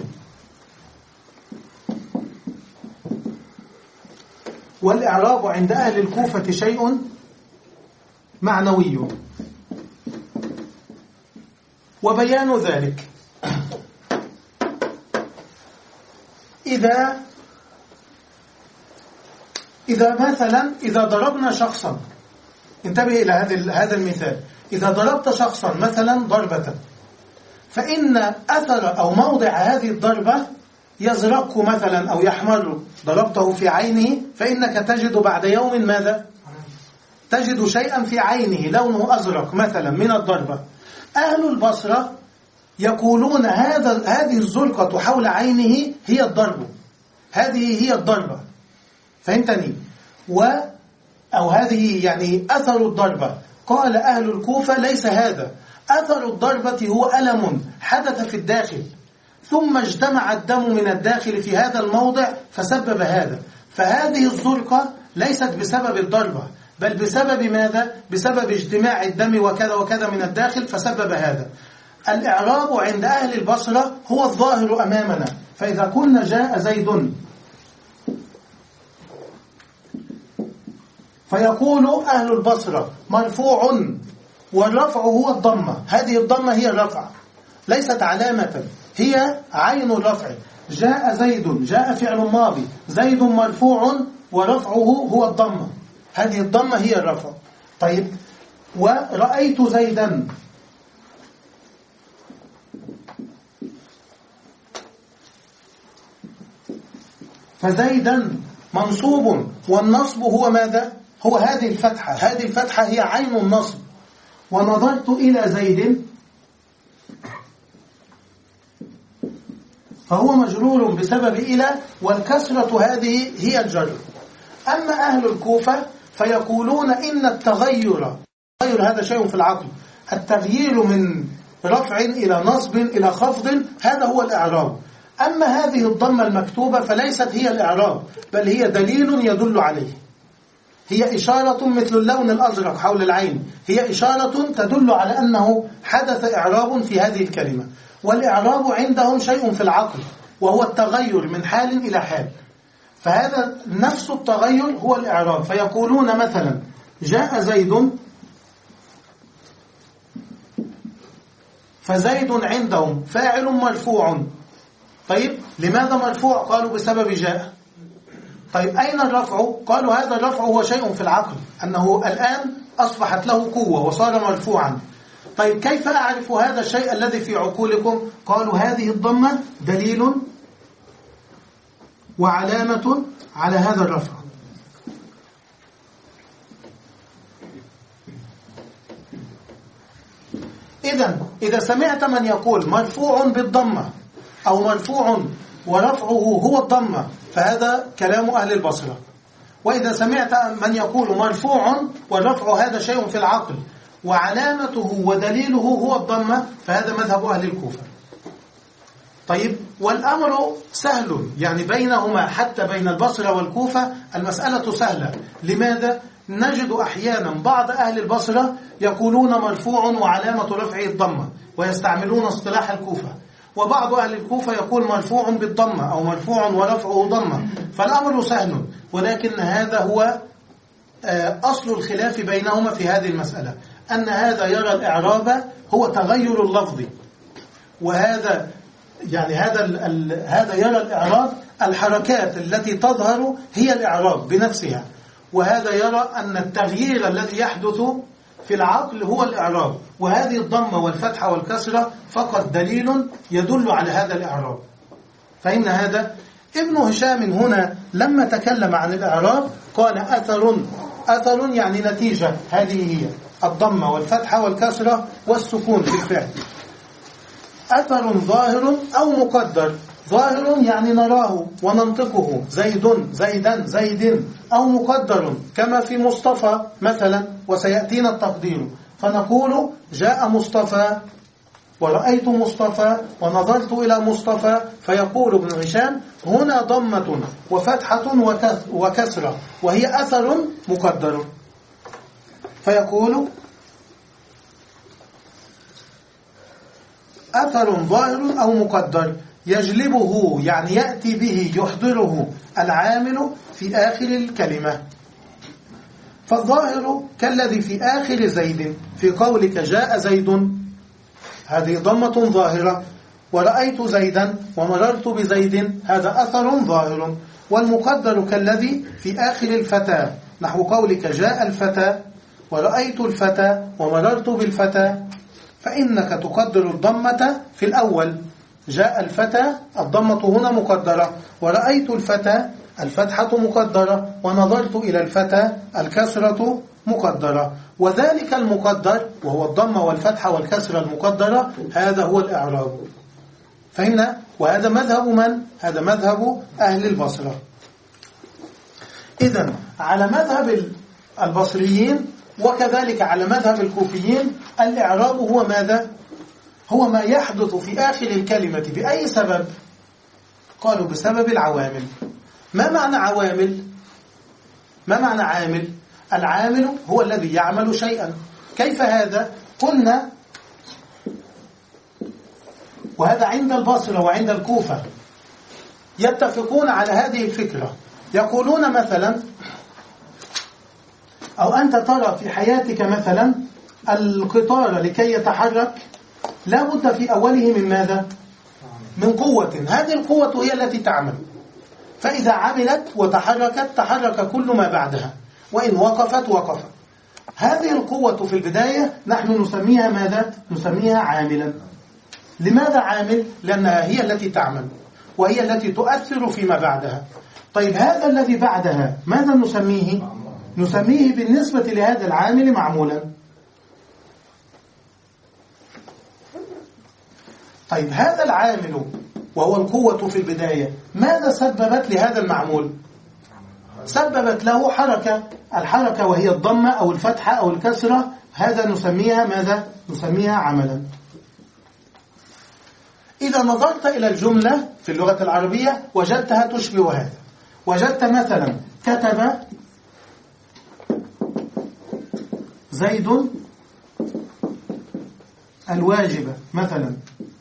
والإعراب عند أهل الكوفة شيء معنوي. وبيان ذلك إذا إذا مثلا إذا ضربنا شخصا، انتبه إلى هذا المثال، إذا ضربت شخصا مثلا ضربة، فإن أثر أو موضع هذه الضربة يزرق مثلا أو يحمر، ضربته في عينه، فإنك تجد بعد يوم ماذا؟ تجد شيئا في عينه لونه أزرق مثلا من الضربة. أهل البصرة يقولون هذا هذه الزرقة حول عينه هي الضربة، هذه هي الضربة، فهمتني؟ و أو هذه يعني أثر الضربة. قال أهل الكوفة ليس هذا، أثر الضربة هو ألم حدث في الداخل، ثم اجتمع الدم من الداخل في هذا الموضع فسبب هذا. فهذه الزرقة ليست بسبب الضربة، بل بسبب ماذا؟ بسبب اجتماع الدم وكذا وكذا من الداخل فسبب هذا. الإعراب عند أهل البصرة هو الظاهر أمامنا. فإذا قلنا جاء زيد، فيقول أهل البصرة مرفوع والرفع هو الضمة، هذه الضمة هي الرفع ليست علامة، هي عين الرفع. جاء زيد، جاء فعل ماضي، زيد مرفوع ورفعه هو الضمة، هذه الضمة هي الرفع. طيب، ورأيت زيدا، فزيدا منصوب، والنصب هو ماذا؟ هو هذه الفتحة، هذه الفتحة هي عين النصب. ونظرت إلى زيد فهو مجرور بسبب إلى، والكسرة هذه هي الجر. أما أهل الكوفة فيقولون إن التغير، التغير هذا شيء في العقل، التغيير من رفع إلى نصب إلى خفض هذا هو الإعراب. أما هذه الضمة المكتوبة فليست هي الإعراب، بل هي دليل يدل عليه، هي إشارة مثل اللون الأزرق حول العين، هي إشارة تدل على أنه حدث إعراب في هذه الكلمة. والإعراب عندهم شيء في العقل، وهو التغير من حال إلى حال، فهذا نفس التغير هو الإعراب. فيقولون مثلا جاء زيد، فزيد عندهم فاعل مرفوع. طيب، لماذا مرفوع؟ قالوا بسبب جاء. طيب، أين الرفع؟ قالوا هذا الرفع هو شيء في العقل، أنه الآن أصبحت له قوة وصار مرفوعا. طيب، كيف أعرف هذا الشيء الذي في عقولكم؟ قالوا هذه الضمة دليل وعلامة على هذا الرفع. إذن إذا سمعت من يقول مرفوع بالضمة أو مرفوع ورفعه هو الضمة فهذا كلام أهل البصرة. وإذا سمعت من يقول مرفوع والرفع هذا شيء في العقل وعلامته ودليله هو الضمة فهذا مذهب أهل الكوفة. طيب، والأمر سهل، يعني بينهما حتى بين البصرة والكوفة المسألة سهلة. لماذا؟ نجد أحيانا بعض أهل البصرة يقولون مرفوع وعلامة رفعه الضمة ويستعملون اصطلاح الكوفة، وبعض أهل الكوفة يقول مرفوع بالضمة أو مرفوع ورفعه ضمة. فالأمر سهل، ولكن هذا هو أصل الخلاف بينهما في هذه المسألة، أن هذا يرى الإعراب هو تغير اللفظ، وهذا يعني هذا ال هذا يرى الإعراب الحركات التي تظهر هي الإعراب بنفسها، وهذا يرى أن التغيير الذي يحدث في العقل هو الإعراب، وهذه الضمة والفتحة والكسرة فقط دليل يدل على هذا الإعراب. فإن هذا ابن هشام هنا لما تكلم عن الإعراب قال أثر، أثر يعني نتيجة، هذه هي الضمة والفتحة والكسرة والسكون في الفعل. أثر ظاهر أو مقدر، ظاهر يعني نراه وننطقه، زيد زيدا زيد، أو مقدر كما في مصطفى مثلا، وسيأتينا التقدير، فنقول جاء مصطفى ورأيت مصطفى ونظرت إلى مصطفى. فيقول ابن هشام هنا ضمة وفتحة وكسرة وهي أثر مقدر. فيقول أثر ظاهر أو مقدر يجلبه، يعني يأتي به يحضره العامل في آخر الكلمة. فالظاهر كالذي في آخر زيد، في قولك جاء زيد، هذه ضمة ظاهرة، ورأيت زيدا ومررت بزيد هذا أثر ظاهر. والمقدر كالذي في آخر الفتى نحو قولك جاء الفتى ورأيت الفتى ومررت بالفتى، فإنك تقدر الضمة في الأول. جاء الفتى الضمة هنا مقدرة، ورأيت الفتى الفتحة مقدرة، ونظرت إلى الفتى الكسرة مقدرة. وذلك المقدر وهو الضمة والفتحة والكسرة المقدرة هذا هو الإعراب. فهمنا؟ وهذا مذهب من؟ هذا مذهب أهل البصرة. إذن على مذهب البصريين وكذلك على مذهب الكوفيين الإعراب هو ماذا؟ هو ما يحدث في آخر الكلمة بأي سبب؟ قالوا بسبب العوامل. ما معنى عوامل؟ ما معنى عامل؟ العامل هو الذي يعمل شيئا. كيف هذا؟ قلنا وهذا عند البصرة وعند الكوفة يتفقون على هذه الفكرة. يقولون مثلا أو أنت ترى في حياتك مثلا القطار لكي يتحرك لا بد في أوله من ماذا؟ من قوة. هذه القوة هي التي تعمل، فإذا عملت وتحركت تحرك كل ما بعدها، وإن وقفت وقفت. هذه القوة في البداية نحن نسميها ماذا؟ نسميها عاملا. لماذا عامل؟ لأنها هي التي تعمل وهي التي تؤثر فيما بعدها. طيب هذا الذي بعدها ماذا نسميه؟ نسميه بالنسبة لهذا العامل معمولا. طيب هذا العامل وهو القوة في البداية ماذا سببت لهذا المعمول؟ سببت له حركة. الحركة وهي الضمة أو الفتحة أو الكسرة، هذا نسميها ماذا؟ نسميها عملا. إذا نظرت إلى الجملة في اللغة العربية وجدتها تشبه هذا. وجدت مثلا كتب زيد الواجب مثلا،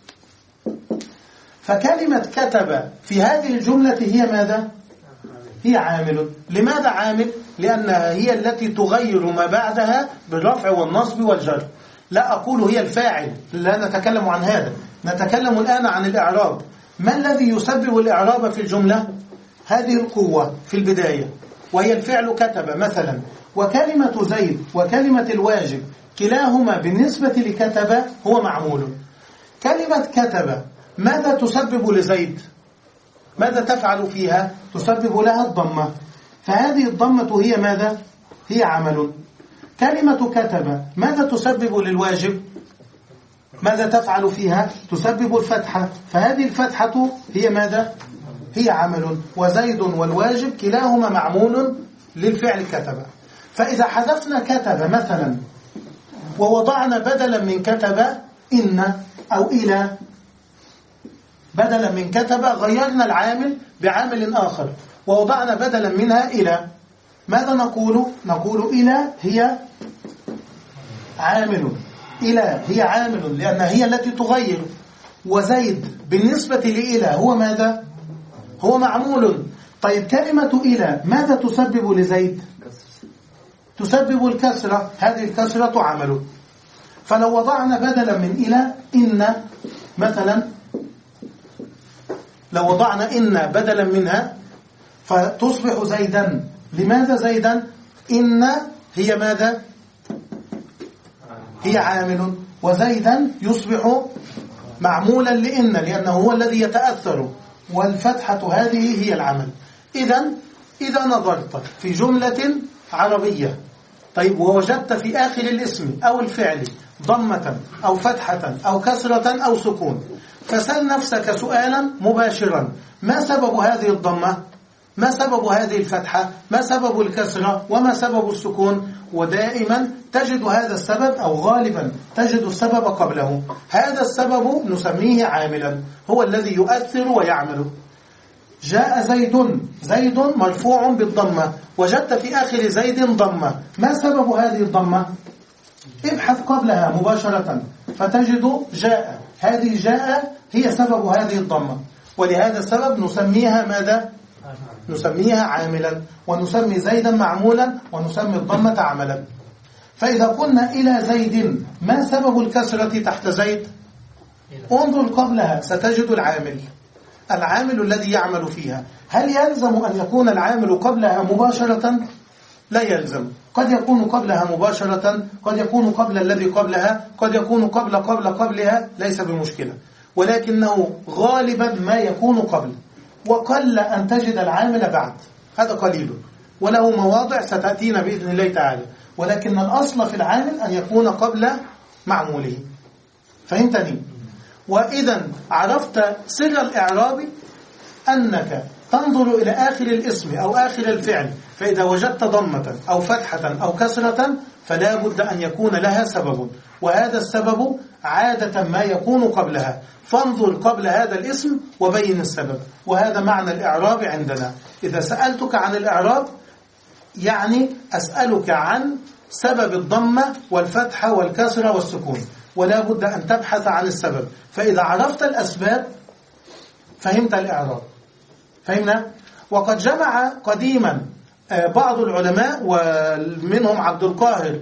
فكلمة كتب في هذه الجملة هي ماذا؟ هي عامل. لماذا عامل؟ لأنها هي التي تغير ما بعدها بالرفع والنصب والجر. لا أقول هي الفاعل، لا نتكلم عن هذا، نتكلم الآن عن الإعراب. ما الذي يسبب الإعراب في الجملة؟ هذه القوة في البداية وهي الفعل كتب مثلا. وكلمة زيد وكلمة الواجب كلاهما بالنسبة لكتب هو معمول. كلمة كتب ماذا تسبب لزيد؟ ماذا تفعل فيها؟ تسبب لها الضمة، فهذه الضمة هي ماذا؟ هي عمل. كلمة كتب ماذا تسبب للواجب؟ ماذا تفعل فيها؟ تسبب الفتحة، فهذه الفتحة هي ماذا؟ هي عمل. وزيد والواجب كلاهما معمول للفعل كتب. فإذا حذفنا كتب مثلا ووضعنا بدلا من كتب إن أو إلى، بدلا من كتب غيرنا العامل بعامل آخر ووضعنا بدلا منها إلى، ماذا نقول؟ نقول إلى هي عامل. إلى هي عامل لأنها هي التي تغير. وزيد بالنسبة لإلى هو ماذا؟ هو معمول. طيب كلمة إلى ماذا تسبب لزيد؟ تسبب الكسرة، هذه الكسرة عمل. فلو وضعنا بدلا من إلى إن مثلا، لو وضعنا إن بدلا منها فتصبح زيدا. لماذا زيدا؟ إن هي ماذا؟ هي عامل. وزيدا يصبح معمولا لإن لأنه هو الذي يتأثر، والفتحة هذه هي العمل. إذن إذا نظرت في جملة عربية طيب ووجدت في آخر الاسم أو الفعل ضمة أو فتحة أو كسرة أو سكون، فسأل نفسك سؤالا مباشرا: ما سبب هذه الضمة؟ ما سبب هذه الفتحة؟ ما سبب الكسرة؟ وما سبب السكون؟ ودائما تجد هذا السبب أو غالبا تجد السبب قبله. هذا السبب نسميه عاملا، هو الذي يؤثر ويعمل. جاء زيد، زيد مرفوع بالضمة، وجدت في آخر زيد ضمة. ما سبب هذه الضمة؟ ابحث قبلها مباشرة فتجد جاء، هذه جاء هي سبب هذه الضمة، ولهذا السبب نسميها ماذا؟ نسميها عاملا، ونسمي زيدا معمولا، ونسمي الضمة عملا. فإذا قلنا إلى زيد، ما سبب الكسرة تحت زيد؟ انظر قبلها ستجد العامل العامل الذي يعمل فيها. هل يلزم أن يكون العامل قبلها مباشرة؟ لا يلزم. قد يكون قبلها مباشرة، قد يكون قبل الذي قبلها، قد يكون قبل قبل قبلها، ليس بمشكلة، ولكنه غالبا ما يكون قبل، وقل أن تجد العامل بعد، هذا قليل، وله مواضع ستأتينا بإذن الله تعالى، ولكن الأصل في العامل أن يكون قبل معموله. فهمتني؟ وإذا عرفت سر الإعراب أنك تنظر إلى آخر الاسم أو آخر الفعل، فإذا وجدت ضمة أو فتحة أو كسرة فلا بد أن يكون لها سبب، وهذا السبب عادة ما يكون قبلها، فانظر قبل هذا الاسم وبين السبب. وهذا معنى الإعراب عندنا. إذا سألتك عن الإعراب يعني أسألك عن سبب الضمة والفتحة والكسرة والسكون، ولا بد أن تبحث عن السبب. فإذا عرفت الأسباب فهمت الإعراب. فهمنا؟ وقد جمع قديما بعض العلماء ومنهم عبد القاهر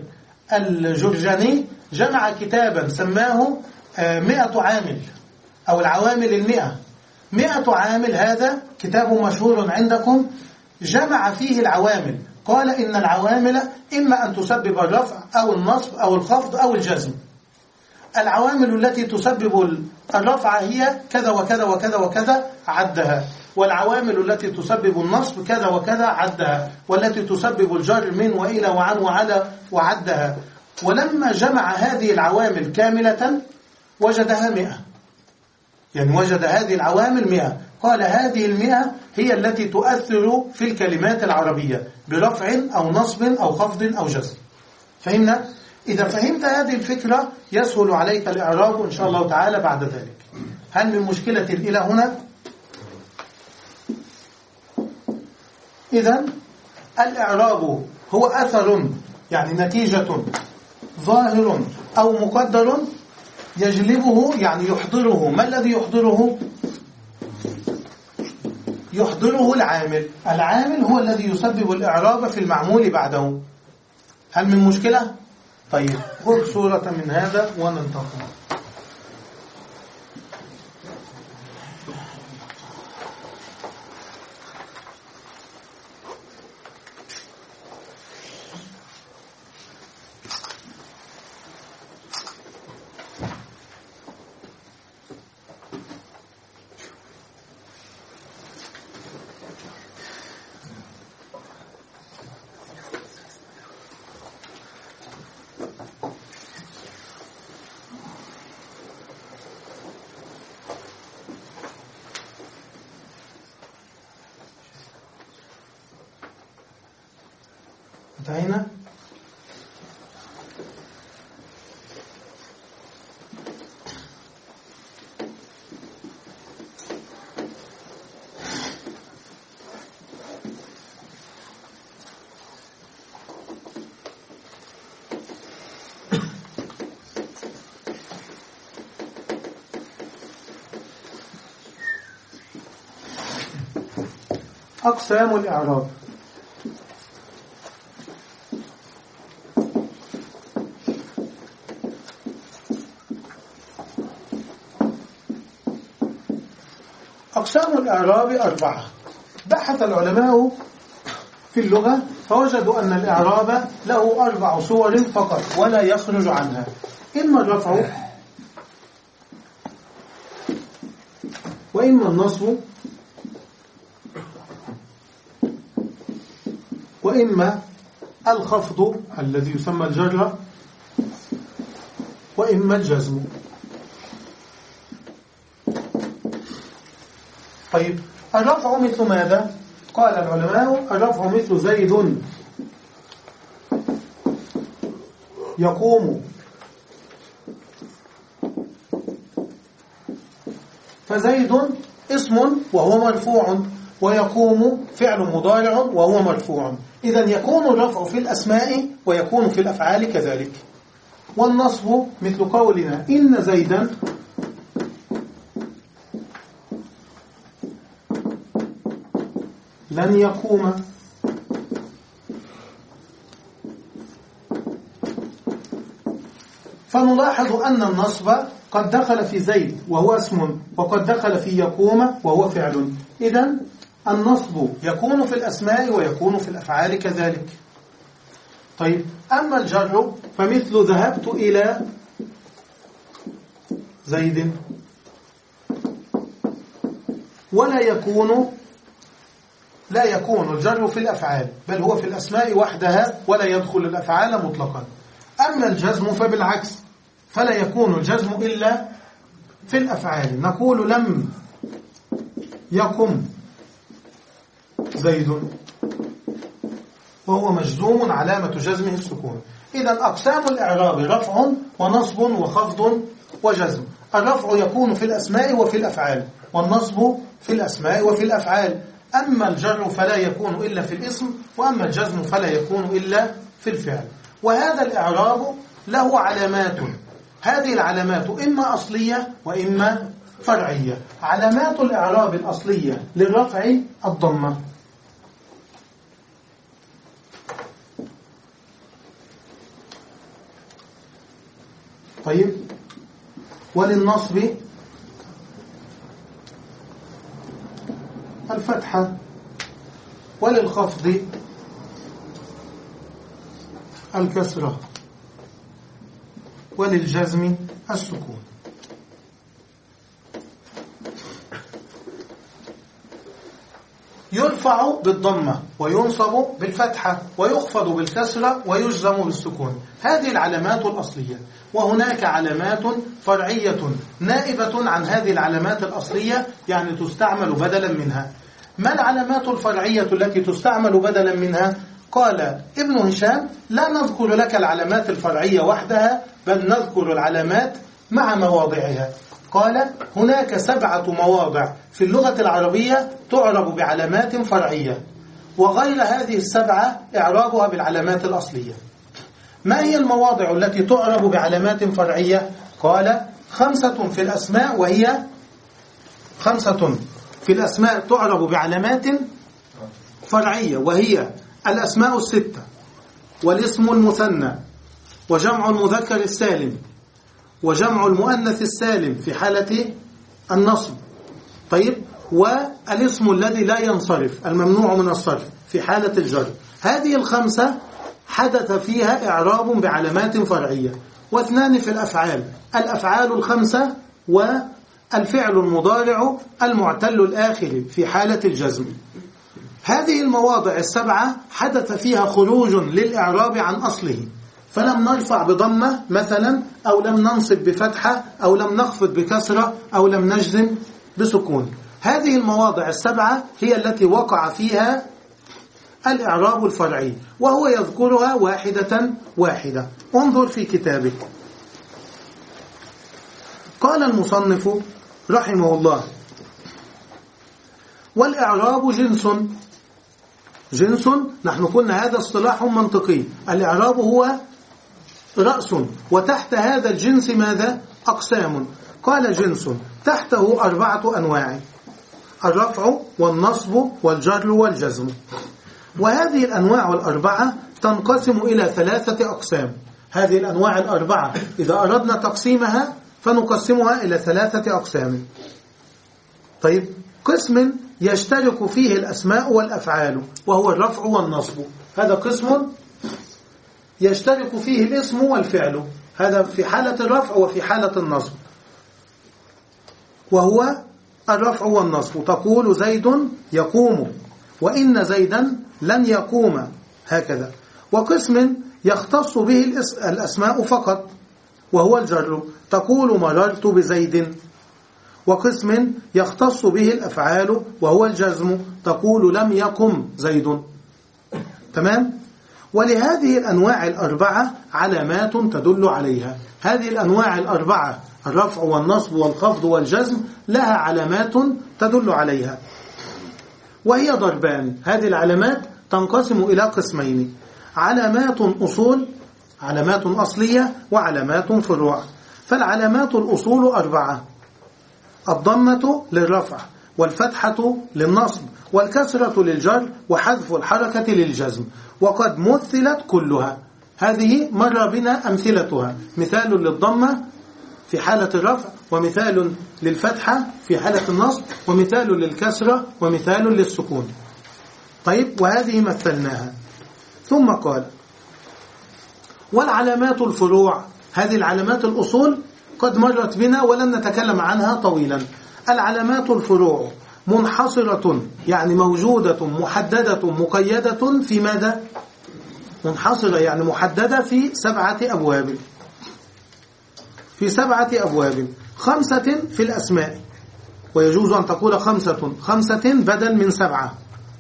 الجرجاني جمع كتابا سماه مئة عامل أو العوامل المئة. مئة عامل هذا كتاب مشهور عندكم، جمع فيه العوامل. قال إن العوامل إما أن تسبب الرفع أو النصب أو الخفض أو الجزم. العوامل التي تسبب الرفع هي كذا وكذا وكذا وكذا عدها، والعوامل التي تسبب النصب كذا وكذا عدها، والتي تسبب الجر من وإلى وعن وعلى وعدها. ولما جمع هذه العوامل كاملة وجدها مئة، يعني وجد هذه العوامل مئة. قال هذه المئة هي التي تؤثر في الكلمات العربية برفع أو نصب أو خفض أو جزم. فهمنا؟ إذا فهمت هذه الفكرة يسهل عليك الإعراب إن شاء الله تعالى بعد ذلك. هل من مشكلة إلى هنا؟ إذن الإعراب هو أثر، يعني نتيجة ظاهر أو مقدر يجلبه، يعني يحضره. ما الذي يحضره؟ يحضره العامل. العامل هو الذي يسبب الإعراب في المعمول بعده. هل من مشكلة؟ طيب خذ صورة من هذا وننتقل. انتهينا؟ أقسام الإعراب. أقسام الإعراب أربعة. بحث العلماء في اللغة فوجدوا أن الإعراب له أربع صور فقط ولا يخرج عنها. إما الرفع، وإما النصب، وإما الخفض الذي يسمى الجر، وإما الجزم. طيب الرفع مثل ماذا؟ قال العلماء الرفع مثل زيد يقوم، فزيد اسم وهو مرفوع، ويقوم فعل مضارع وهو مرفوع. إذن يكون الرفع في الأسماء ويكون في الأفعال كذلك. والنصب مثل قولنا إن زيدا لن يقوم، فنلاحظ أن النصب قد دخل في زيد وهو اسم، وقد دخل في يقوم وهو فعل. إذن النصب يكون في الأسماء ويكون في الأفعال كذلك. طيب أما الجر فمثل ذهبت إلى زيد، ولا يكون لا يكون الجر في الأفعال، بل هو في الأسماء وحدها ولا يدخل الأفعال مطلقا. أما الجزم فبالعكس، فلا يكون الجزم إلا في الأفعال. نقول لم يقم زيد، وهو مجزوم علامة جزمه السكون. إذن أقسام الإعراب رفع ونصب وخفض وجزم. الرفع يكون في الأسماء وفي الأفعال، والنصب في الأسماء وفي الأفعال. أما الجر فلا يكون إلا في الاسم، وأما الجزم فلا يكون إلا في الفعل. وهذا الإعراب له علامات، هذه العلامات إما أصلية وإما فرعية. علامات الإعراب الأصلية للرفع الضمة، طيب، وللنصب الفتحة، وللخفض الكسرة، وللجزم السكون. يرفع بالضمة وينصب بالفتحة ويخفض بالكسرة ويجزم بالسكون. هذه العلامات الأصلية. وهناك علامات فرعية نائبة عن هذه العلامات الأصلية، يعني تستعمل بدلا منها. ما العلامات الفرعية التي تستعمل بدلا منها؟ قال ابن هشام: لا نذكر لك العلامات الفرعية وحدها، بل نذكر العلامات مع مواضعها. قال: هناك سبعة مواضع في اللغة العربية تعرب بعلامات فرعية، وغير هذه السبعة إعرابها بالعلامات الأصلية. ما هي المواضع التي تعرب بعلامات فرعية؟ قال: خمسة في الأسماء، وهي خمسة في الأسماء تعرب بعلامات فرعية، وهي الأسماء الستة، والاسم المثنى، وجمع المذكر السالم، وجمع المؤنث السالم في حالة النصب، طيب، والاسم الذي لا ينصرف الممنوع من الصرف في حالة الجر. هذه الخمسة حدث فيها إعراب بعلامات فرعية. واثنان في الأفعال، الأفعال الخمسة والفعل المضارع المعتل الآخر في حالة الجزم. هذه المواضع السبعة حدث فيها خروج للإعراب عن أصله، فلم نرفع بضمة مثلا، أو لم ننصب بفتحة، أو لم نخفض بكسرة، أو لم نجزم بسكون. هذه المواضع السبعة هي التي وقع فيها الإعراب الفرعي، وهو يذكرها واحدة واحدة. انظر في كتابك. قال المصنف رحمه الله: والإعراب جنس. جنس، نحن قلنا هذا اصطلاح منطقي. الإعراب هو رأس، وتحت هذا الجنس ماذا؟ أقسام. قال: جنس تحته أربعة أنواع: الرفع والنصب والجر والجزم. وهذه الأنواع الأربعة تنقسم إلى ثلاثة أقسام. هذه الأنواع الأربعة إذا أردنا تقسيمها فنقسمها إلى ثلاثة أقسام. طيب، قسم يشترك فيه الأسماء والأفعال، وهو الرفع والنصب. هذا قسم يشترك فيه الاسم والفعل، هذا في حالة الرفع وفي حالة النصب، وهو الرفع والنصب. تقول: زيد يقوم، وإن زيدا لن يقوم، هكذا. وقسم يختص به الأسماء فقط، وهو الجر. تقول: مررت بزيد. وقسم يختص به الأفعال، وهو الجزم. تقول: لم يقم زيد. تمام؟ ولهذه الأنواع الأربعة علامات تدل عليها. هذه الأنواع الأربعة، الرفع والنصب والخفض والجزم، لها علامات تدل عليها، وهي ضربان. هذه العلامات تنقسم إلى قسمين: علامات أصول، علامات أصلية، وعلامات فروع. فالعلامات الأصول أربعة: الضمة للرفع، والفتحة للنصب، والكسرة للجر، وحذف الحركة للجزم. وقد مثلت كلها. هذه مر بنا أمثلتها: مثال للضمة في حالة الرفع، ومثال للفتحة في حالة النصب، ومثال للكسرة، ومثال للسكون. طيب، وهذه مثلناها. ثم قال: والعلامات الفروع، هذه العلامات الأصول قد مرت بنا ولن نتكلم عنها طويلا. العلامات الفروع منحصرة، يعني موجودة محددة مقيدة في ماذا؟ منحصرة يعني محددة في سبعة أبواب، في سبعة أبواب. خمسة في الأسماء، ويجوز أن تقول خمسة خمسة بدل من سبعة.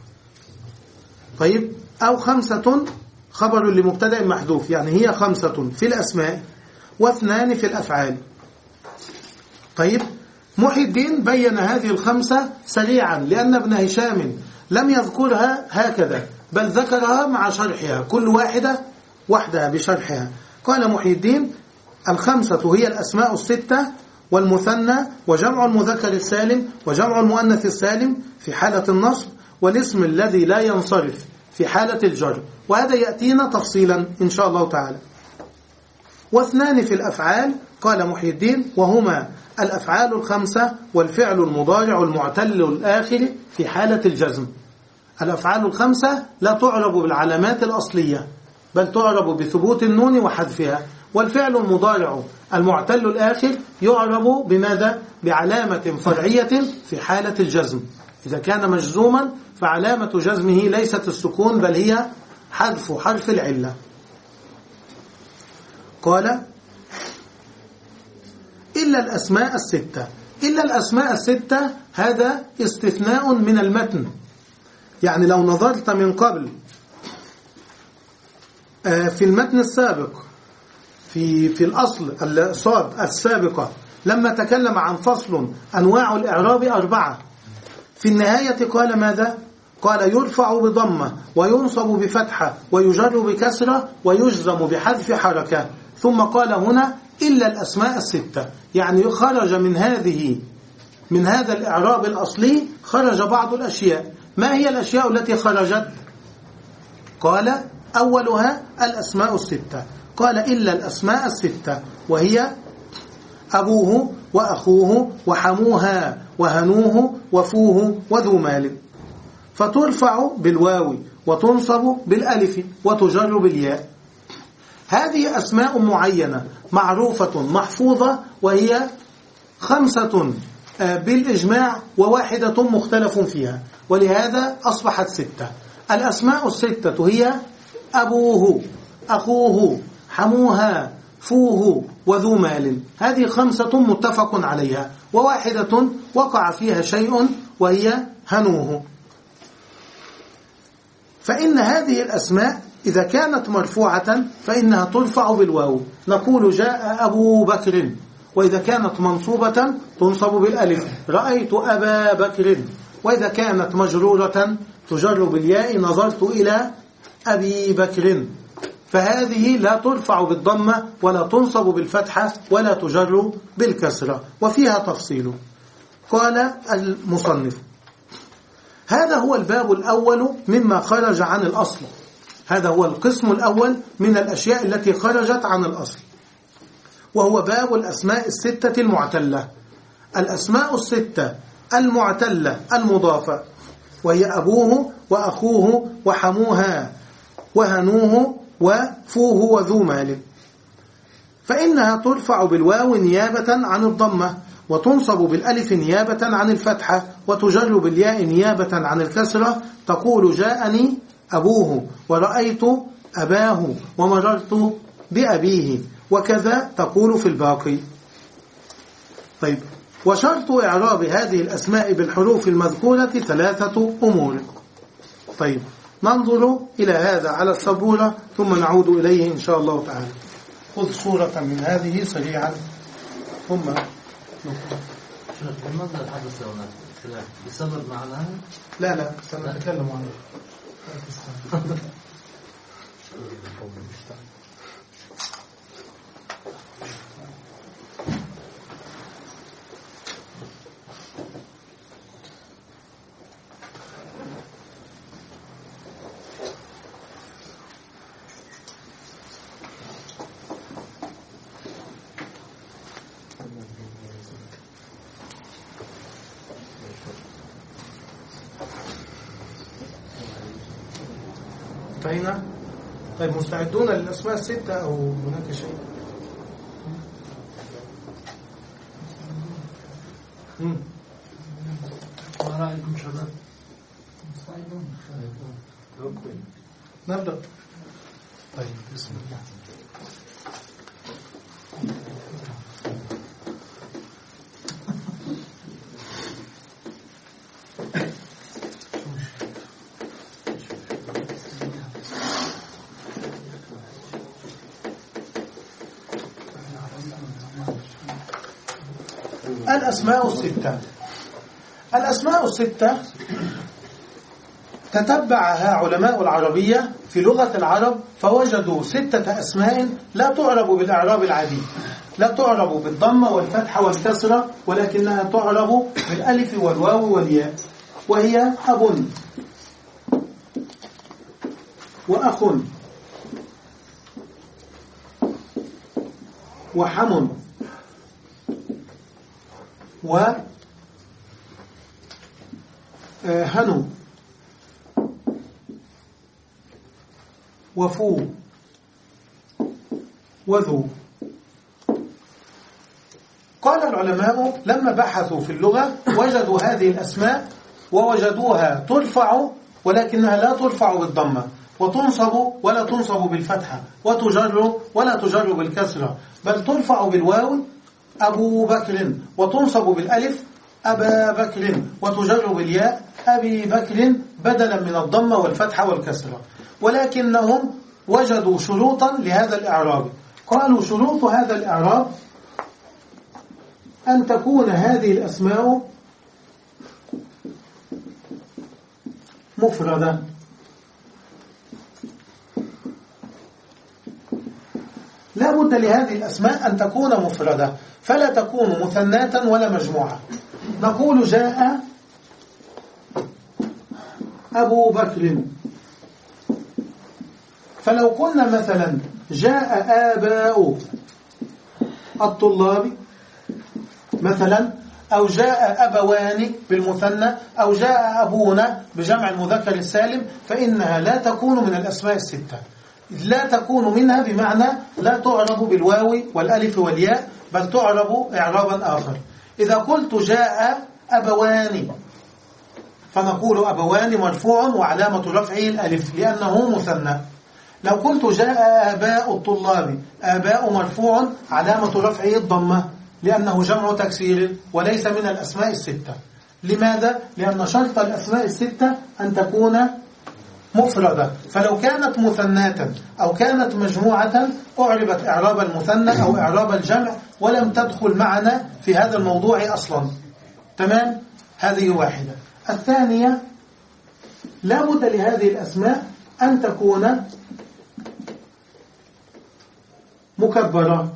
طيب، أو خمسة خبر لمبتدأ محذوف، يعني هي خمسة في الأسماء واثنان في الأفعال. طيب، محي الدين بين هذه الخمسة سريعا، لأن ابن هشام لم يذكرها هكذا، بل ذكرها مع شرحها، كل واحدة وحدها بشرحها. قال محي الدين: الخمسة هي الأسماء الستة والمثنى وجمع المذكر السالم وجمع المؤنث السالم في حالة النصب، والاسم الذي لا ينصرف في حالة الجر، وهذا يأتينا تفصيلا إن شاء الله تعالى. واثنان في الأفعال، قال محي الدين: وهما الأفعال الخمسة والفعل المضارع المعتل الآخر في حالة الجزم. الأفعال الخمسة لا تعرب بالعلامات الأصلية، بل تعرب بثبوت النون وحذفها. والفعل المضارع المعتل الآخر يعرب بماذا؟ بعلامة فرعية في حالة الجزم. إذا كان مجزوما فعلامة جزمه ليست السكون، بل هي حذف حرف العلة. قال: إلا الأسماء الستة. إلا الأسماء الستة هذا استثناء من المتن، يعني لو نظرت من قبل في المتن السابق في في الأصل الصاد السابقة لما تكلم عن فصل أنواع الإعراب أربعة، في النهاية قال ماذا؟ قال: يرفع بضمة وينصب بفتحة ويجر بكسرة ويجزم بحذف حركة. ثم قال هنا: إلا الأسماء الستة، يعني خرج من هذه من هذا الإعراب الأصلي خرج بعض الأشياء. ما هي الأشياء التي خرجت؟ قال: أولها الأسماء الستة. قال: إلا الأسماء الستة، وهي أبوه وأخوه وحموها وهنوه وفوه وذو مال، فترفع بالواو وتنصب بالألف وتجر بالياء. هذه أسماء معينة معروفة محفوظة، وهي خمسة بالإجماع وواحدة مختلف فيها، ولهذا أصبحت ستة. الأسماء الستة هي أبوه أخوه حموها فوه وذو مال. هذه خمسة متفق عليها، وواحدة وقع فيها شيء وهي هنوه. فإن هذه الأسماء إذا كانت مرفوعة فإنها ترفع بالواو، نقول: جاء أبو بكر. وإذا كانت منصوبة تنصب بالألف: رأيت أبا بكر. وإذا كانت مجرورة تجر بالياء: نظرت إلى أبي بكر. فهذه لا ترفع بالضمة ولا تنصب بالفتحة ولا تجر بالكسرة، وفيها تفصيل. قال المصنف: هذا هو الباب الأول مما خرج عن الأصل. هذا هو القسم الأول من الأشياء التي خرجت عن الأصل، وهو باب الأسماء الستة المعتلة. الأسماء الستة المعتلة المضافة، وهي أبوه وأخوه وحموها وهنوه وفوه وذو مال، فإنها ترفع بالواو نيابة عن الضمة، وتنصب بالألف نيابة عن الفتحة، وتجر بالياء نيابة عن الكسرة. تقول: جاءني أبوه، ورأيت أباه، ومررت بأبيه، وكذا تقول في الباقي. طيب، وشرط إعراب هذه الأسماء بالحروف المذكورة ثلاثة أمور. طيب، ننظر إلى هذا على السبورة ثم نعود إليه إن شاء الله تعالى. خذ صورة من هذه سريعا ثم المنظر حدث هناك بسبب معناها؟ لا لا سنتكلم عنه. انتهينا. طيب مستعدون للأسماء الستة أو هناك شيء؟ مم. ما رأيكم شباب؟ نبدأ. طيب بسم الله. الأسماء الستة. الأسماء الستة تتبعها علماء العربية في لغة العرب فوجدوا ستة أسماء لا تعرب بالإعراب العادي، لا تعرب بالضمة والفتحة والكسرة، ولكنها تعرب بالألف والواو والياء، وهي أب وأخ وحم وهنو وفو وذو. قال العلماء لما بحثوا في اللغة وجدوا هذه الأسماء ووجدوها ترفع ولكنها لا ترفع بالضمة، وتنصب ولا تنصب بالفتحة، وتجر ولا تجر بالكسرة، بل ترفع بالواو أبو بكر، وتنصب بالألف أبا بكر، وتجر بالياء أبي بكر بدلا من الضمة والفتحة والكسرة. ولكنهم وجدوا شروطا لهذا الإعراب. قالوا شروط هذا الإعراب أن تكون هذه الأسماء مفردة، لا بد لهذه الأسماء أن تكون مفردة، فلا تكون مثناة ولا مجموعة. نقول جاء أبو بكر، فلو قلنا مثلا جاء آباء الطلاب مثلا، أو جاء أبوان بالمثنى، أو جاء أبونا بجمع المذكر السالم، فإنها لا تكون من الأسماء الستة. لا تكون منها بمعنى لا تعرب بالواو والألف والياء، بل تعرب إعرابا آخر. إذا قلت جاء أبوان فنقول أبوان مرفوع وعلامة رفعه الألف لأنه مثنى. لو قلت جاء آباء الطلاب، آباء مرفوع علامة رفعه الضمة لأنه جمع تكسير وليس من الأسماء الستة. لماذا؟ لأن شرط الأسماء الستة أن تكون مفردة، فلو كانت مثناة أو كانت مجموعة أعربت إعراب المثنى أو إعراب الجمع ولم تدخل معنا في هذا الموضوع أصلا. تمام؟ هذه واحدة. الثانية لا بد لهذه الأسماء أن تكون مكبرة،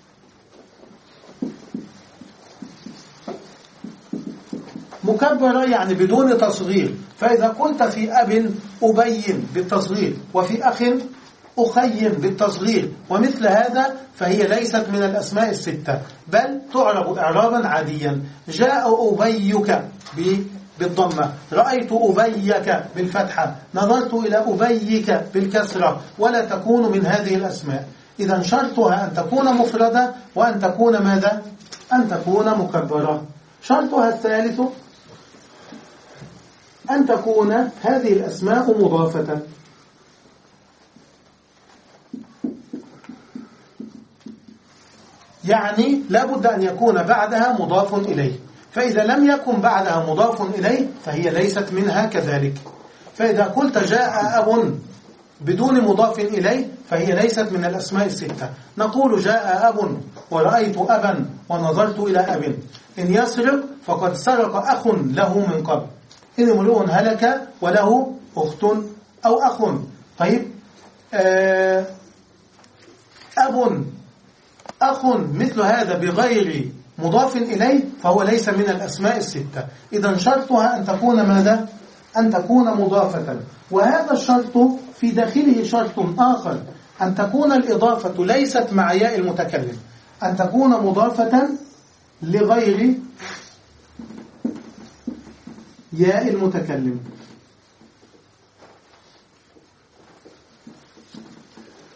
مكبرة يعني بدون تصغير. فإذا قلت في أب أبين بالتصغير، وفي أخ أخي بالتصغير ومثل هذا، فهي ليست من الأسماء الستة، بل تعرب إعرابا عاديا. جاء أبيك بالضمة، رأيت أبيك بالفتحة، نظرت إلى أبيك بالكسرة، ولا تكون من هذه الأسماء. إذا شرطها أن تكون مفردة وأن تكون ماذا؟ أن تكون مكبرة. شرطها الثالث أن تكون هذه الأسماء مضافة، يعني لا بد أن يكون بعدها مضاف إليه، فإذا لم يكن بعدها مضاف إليه فهي ليست منها كذلك. فإذا قلت جاء أب بدون مضاف إليه فهي ليست من الأسماء الستة. نقول جاء أب ورأيت أبا ونظرت إلى أب. إن يسرق فقد سرق أخ له من قبل، إن امرؤ هلك وله أخت أو أخ. طيب آه أب أخ مثل هذا بغير مضاف إليه فهو ليس من الأسماء الستة. إذا شرطها أن تكون ماذا؟ أن تكون مضافة. وهذا الشرط في داخله شرط آخر، أن تكون الإضافة ليست مع ياء المتكلم، أن تكون مضافة لغير ياء المتكلم.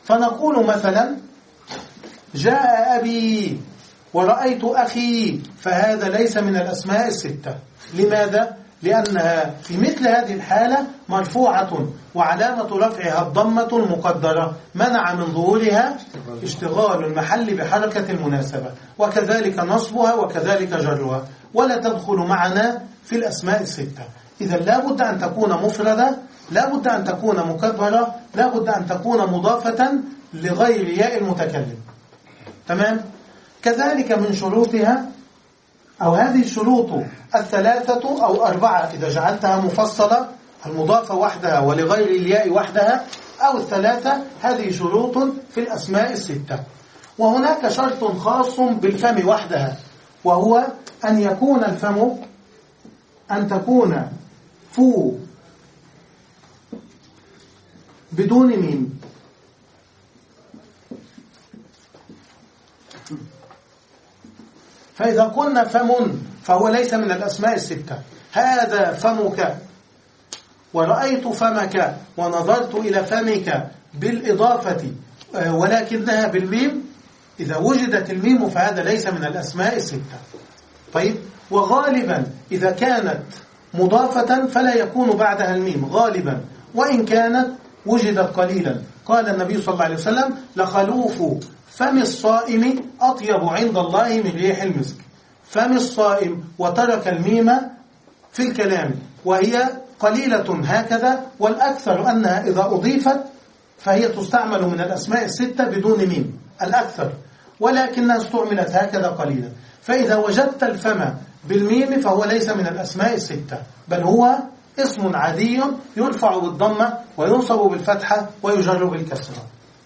فنقول مثلا جاء أبي ورأيت أخي، فهذا ليس من الأسماء الستة. لماذا؟ لأنها في مثل هذه الحالة مرفوعة وعلامة رفعها الضمة المقدرة منع من ظهورها اشتغال المحل بحركة المناسبة، وكذلك نصبها وكذلك جرها، ولا تدخل معنا في الأسماء الستة. إذا لا بد أن تكون مفردة، لا بد أن تكون مكبرة، لا بد أن تكون مضافة لغير ياء المتكلم. تمام؟ كذلك من شروطها أو هذه الشروط الثلاثة أو أربعة إذا جعلتها مفصلة، المضافة وحدها ولغير الياء وحدها، أو الثلاثة، هذه شروط في الأسماء الستة. وهناك شرط خاص بالفم وحدها، وهو أن يكون الفم أن تكون فو بدون ميم. فإذا قلنا فم فهو ليس من الأسماء الستة. هذا فمك، ورأيت فمك، ونظرت إلى فمك بالإضافة ولكنها بالميم، إذا وجدت الميم فهذا ليس من الأسماء الستة. طيب، وغالبا إذا كانت مضافة فلا يكون بعدها الميم غالبا، وإن كانت وجدت قليلا. قال النبي صلى الله عليه وسلم: لخلوف فم الصائم أطيب عند الله من ريح المسك. فم الصائم، وترك الميم في الكلام، وهي قليلة هكذا، والأكثر أنها إذا أضيفت فهي تستعمل من الأسماء الستة بدون ميم الأكثر، ولكنها استعملت هكذا قليلا. فإذا وجدت الفم بالميم فهو ليس من الأسماء الستة، بل هو اسم عادي يرفع بالضمة وينصب بالفتحة ويجر بالكسرة.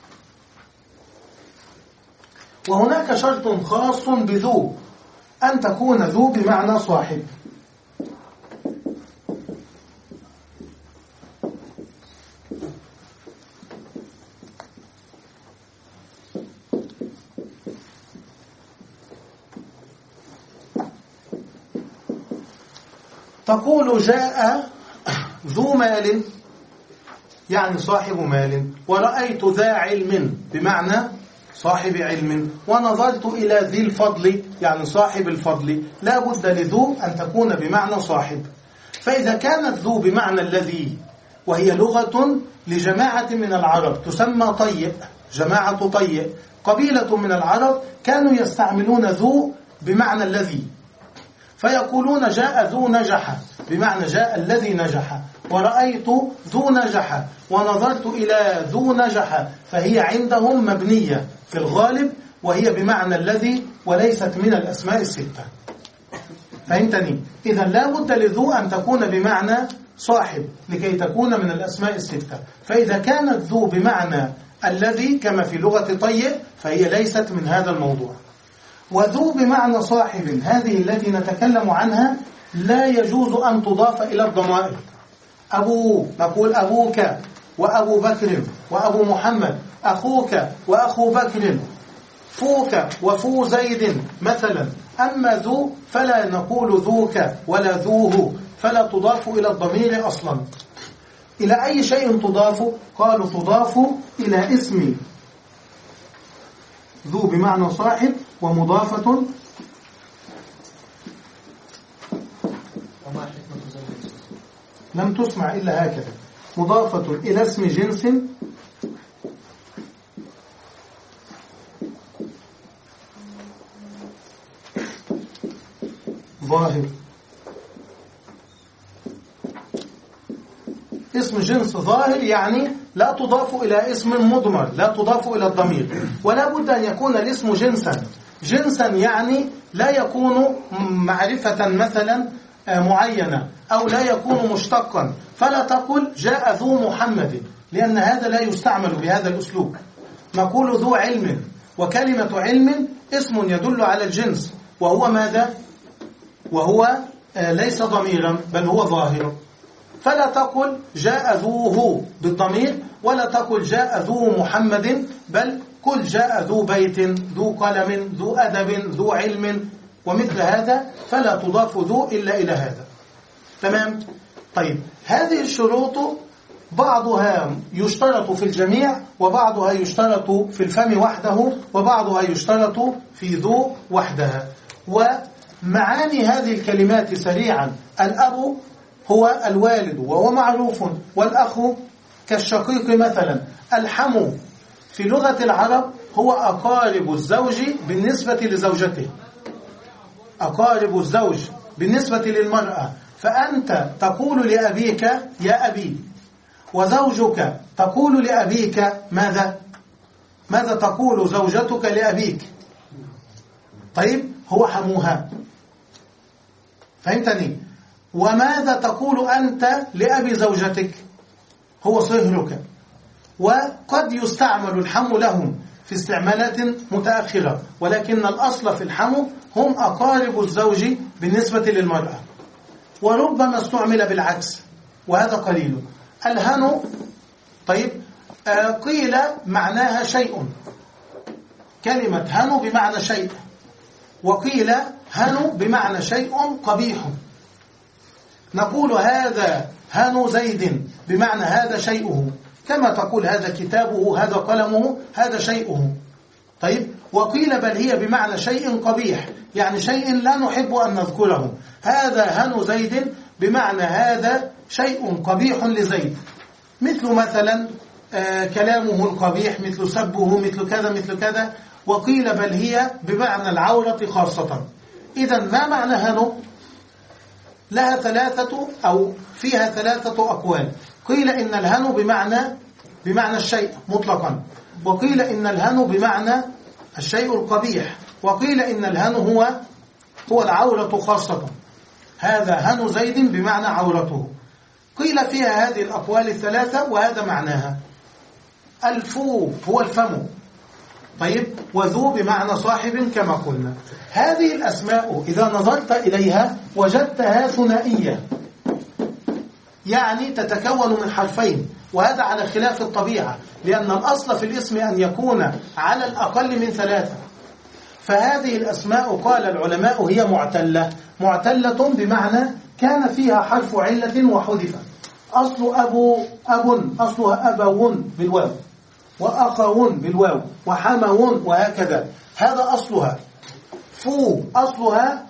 وهناك شرط خاص بذو، أن تكون ذو بمعنى صاحب. تقول جاء ذو مال، يعني صاحب مال، ورأيت ذا علم بمعنى صاحب علم، ونظرت إلى ذي الفضل يعني صاحب الفضل. لا بد لذو أن تكون بمعنى صاحب. فإذا كانت ذو بمعنى الذي، وهي لغة لجماعة من العرب تسمى طيء، جماعة طيء، قبيلة من العرب كانوا يستعملون ذو بمعنى الذي، فيقولون جاء ذو نجح بمعنى جاء الذي نجح، ورأيت ذو نجح، ونظرت إلى ذو نجح، فهي عندهم مبنية في الغالب، وهي بمعنى الذي وليست من الأسماء الستة. فهمتني؟ إذا لا بد لذو أن تكون بمعنى صاحب لكي تكون من الأسماء الستة. فإذا كانت ذو بمعنى الذي كما في لغة طيء فهي ليست من هذا الموضوع. وذو بمعنى صاحب، هذه التي نتكلم عنها، لا يجوز أن تضاف إلى الضمائر. أبو، نقول أبوك وأبو بكر وأبو محمد، أخوك وأخو بكر، فوك وفو زيد مثلا. أما ذو فلا نقول ذوك ولا ذوه، فلا تضاف إلى الضمير أصلا. إلى أي شيء تضاف؟ قالوا تضاف إلى اسم ذو بمعنى صاحب، ومضافة لم تسمع إلا هكذا، مضافة إلى اسم جنس ظاهر. اسم جنس ظاهر يعني لا تضاف إلى اسم مضمر، لا تضاف إلى الضمير، ولا بد أن يكون الاسم جنسا. جنسا يعني لا يكون معرفة مثلا معينة، أو لا يكون مشتقا. فلا تقل جاء ذو محمد، لأن هذا لا يستعمل بهذا الأسلوب. نقول ذو علم، وكلمة علم اسم يدل على الجنس، وهو ماذا؟ وهو ليس ضميرا بل هو ظاهر. فلا تقل جاء ذوه بالضمير، ولا تقل جاء ذو محمد، بل قل جاء ذو بيت، ذو قلم، ذو أدب، ذو علم، ومثل هذا. فلا تضاف ذو إلا إلى هذا. تمام؟ طيب، هذه الشروط بعضها يشترط في الجميع، وبعضها يشترط في الفم وحده، وبعضها يشترط في ذو وحدها. ومعاني هذه الكلمات سريعا: الأب هو الوالد وهو معروف، والأخ كالشقيق مثلا. الحمو في لغة العرب هو أقارب الزوج بالنسبة لزوجته، أقارب الزوج بالنسبة للمرأة. فأنت تقول لأبيك يا أبي، وزوجك تقول لأبيك ماذا؟ ماذا تقول زوجتك لأبيك؟ طيب، هو حموها. فهمتني؟ وماذا تقول أنت لأبي زوجتك؟ هو صهرك. وقد يستعمل الحمو لهم في استعمالات متأخرة، ولكن الأصل في الحمو هم أقارب الزوج بالنسبة للمرأة. وربما استعمل بالعكس، وهذا قليل. الهنو، طيب، آه قيل معناها شيء، كلمة هنو بمعنى شيء، وقيل هنو بمعنى شيء قبيح. نقول هذا هنو زيد بمعنى هذا شيئه، كما تقول هذا كتابه، هذا قلمه، هذا شيئه. طيب، وقيل بل هي بمعنى شيء قبيح، يعني شيء لا نحب أن نذكره. هذا هنو زيد بمعنى هذا شيء قبيح لزيد، مثل مثلا آه كلامه القبيح، مثل سبه، مثل كذا مثل كذا. وقيل بل هي بمعنى العورة خاصة. إذن ما معنى هنو؟ لها ثلاثة أو فيها ثلاثة أقوال. قيل إن الهنو بمعنى بمعنى الشيء مطلقا، وقيل إن الهنو بمعنى الشيء القبيح، وقيل إن الهنو هو هو العورة خاصة. هذا هنو زيد بمعنى عورته. قيل فيها هذه الأقوال الثلاثة، وهذا معناها. الفو هو الفم، طيب، وذو بمعنى صاحب كما قلنا. هذه الأسماء إذا نظرت إليها وجدتها ثنائية، يعني تتكون من حرفين، وهذا على خلاف الطبيعة، لأن الأصل في الاسم أن يكون على الأقل من ثلاثة. فهذه الأسماء قال العلماء هي معتلة. معتلة بمعنى كان فيها حرف علة وحذف. أصل أبو أب أصلها أبون بالواو، وأخون بالواو، وحمون، وهكذا. هذا أصلها. فو أصلها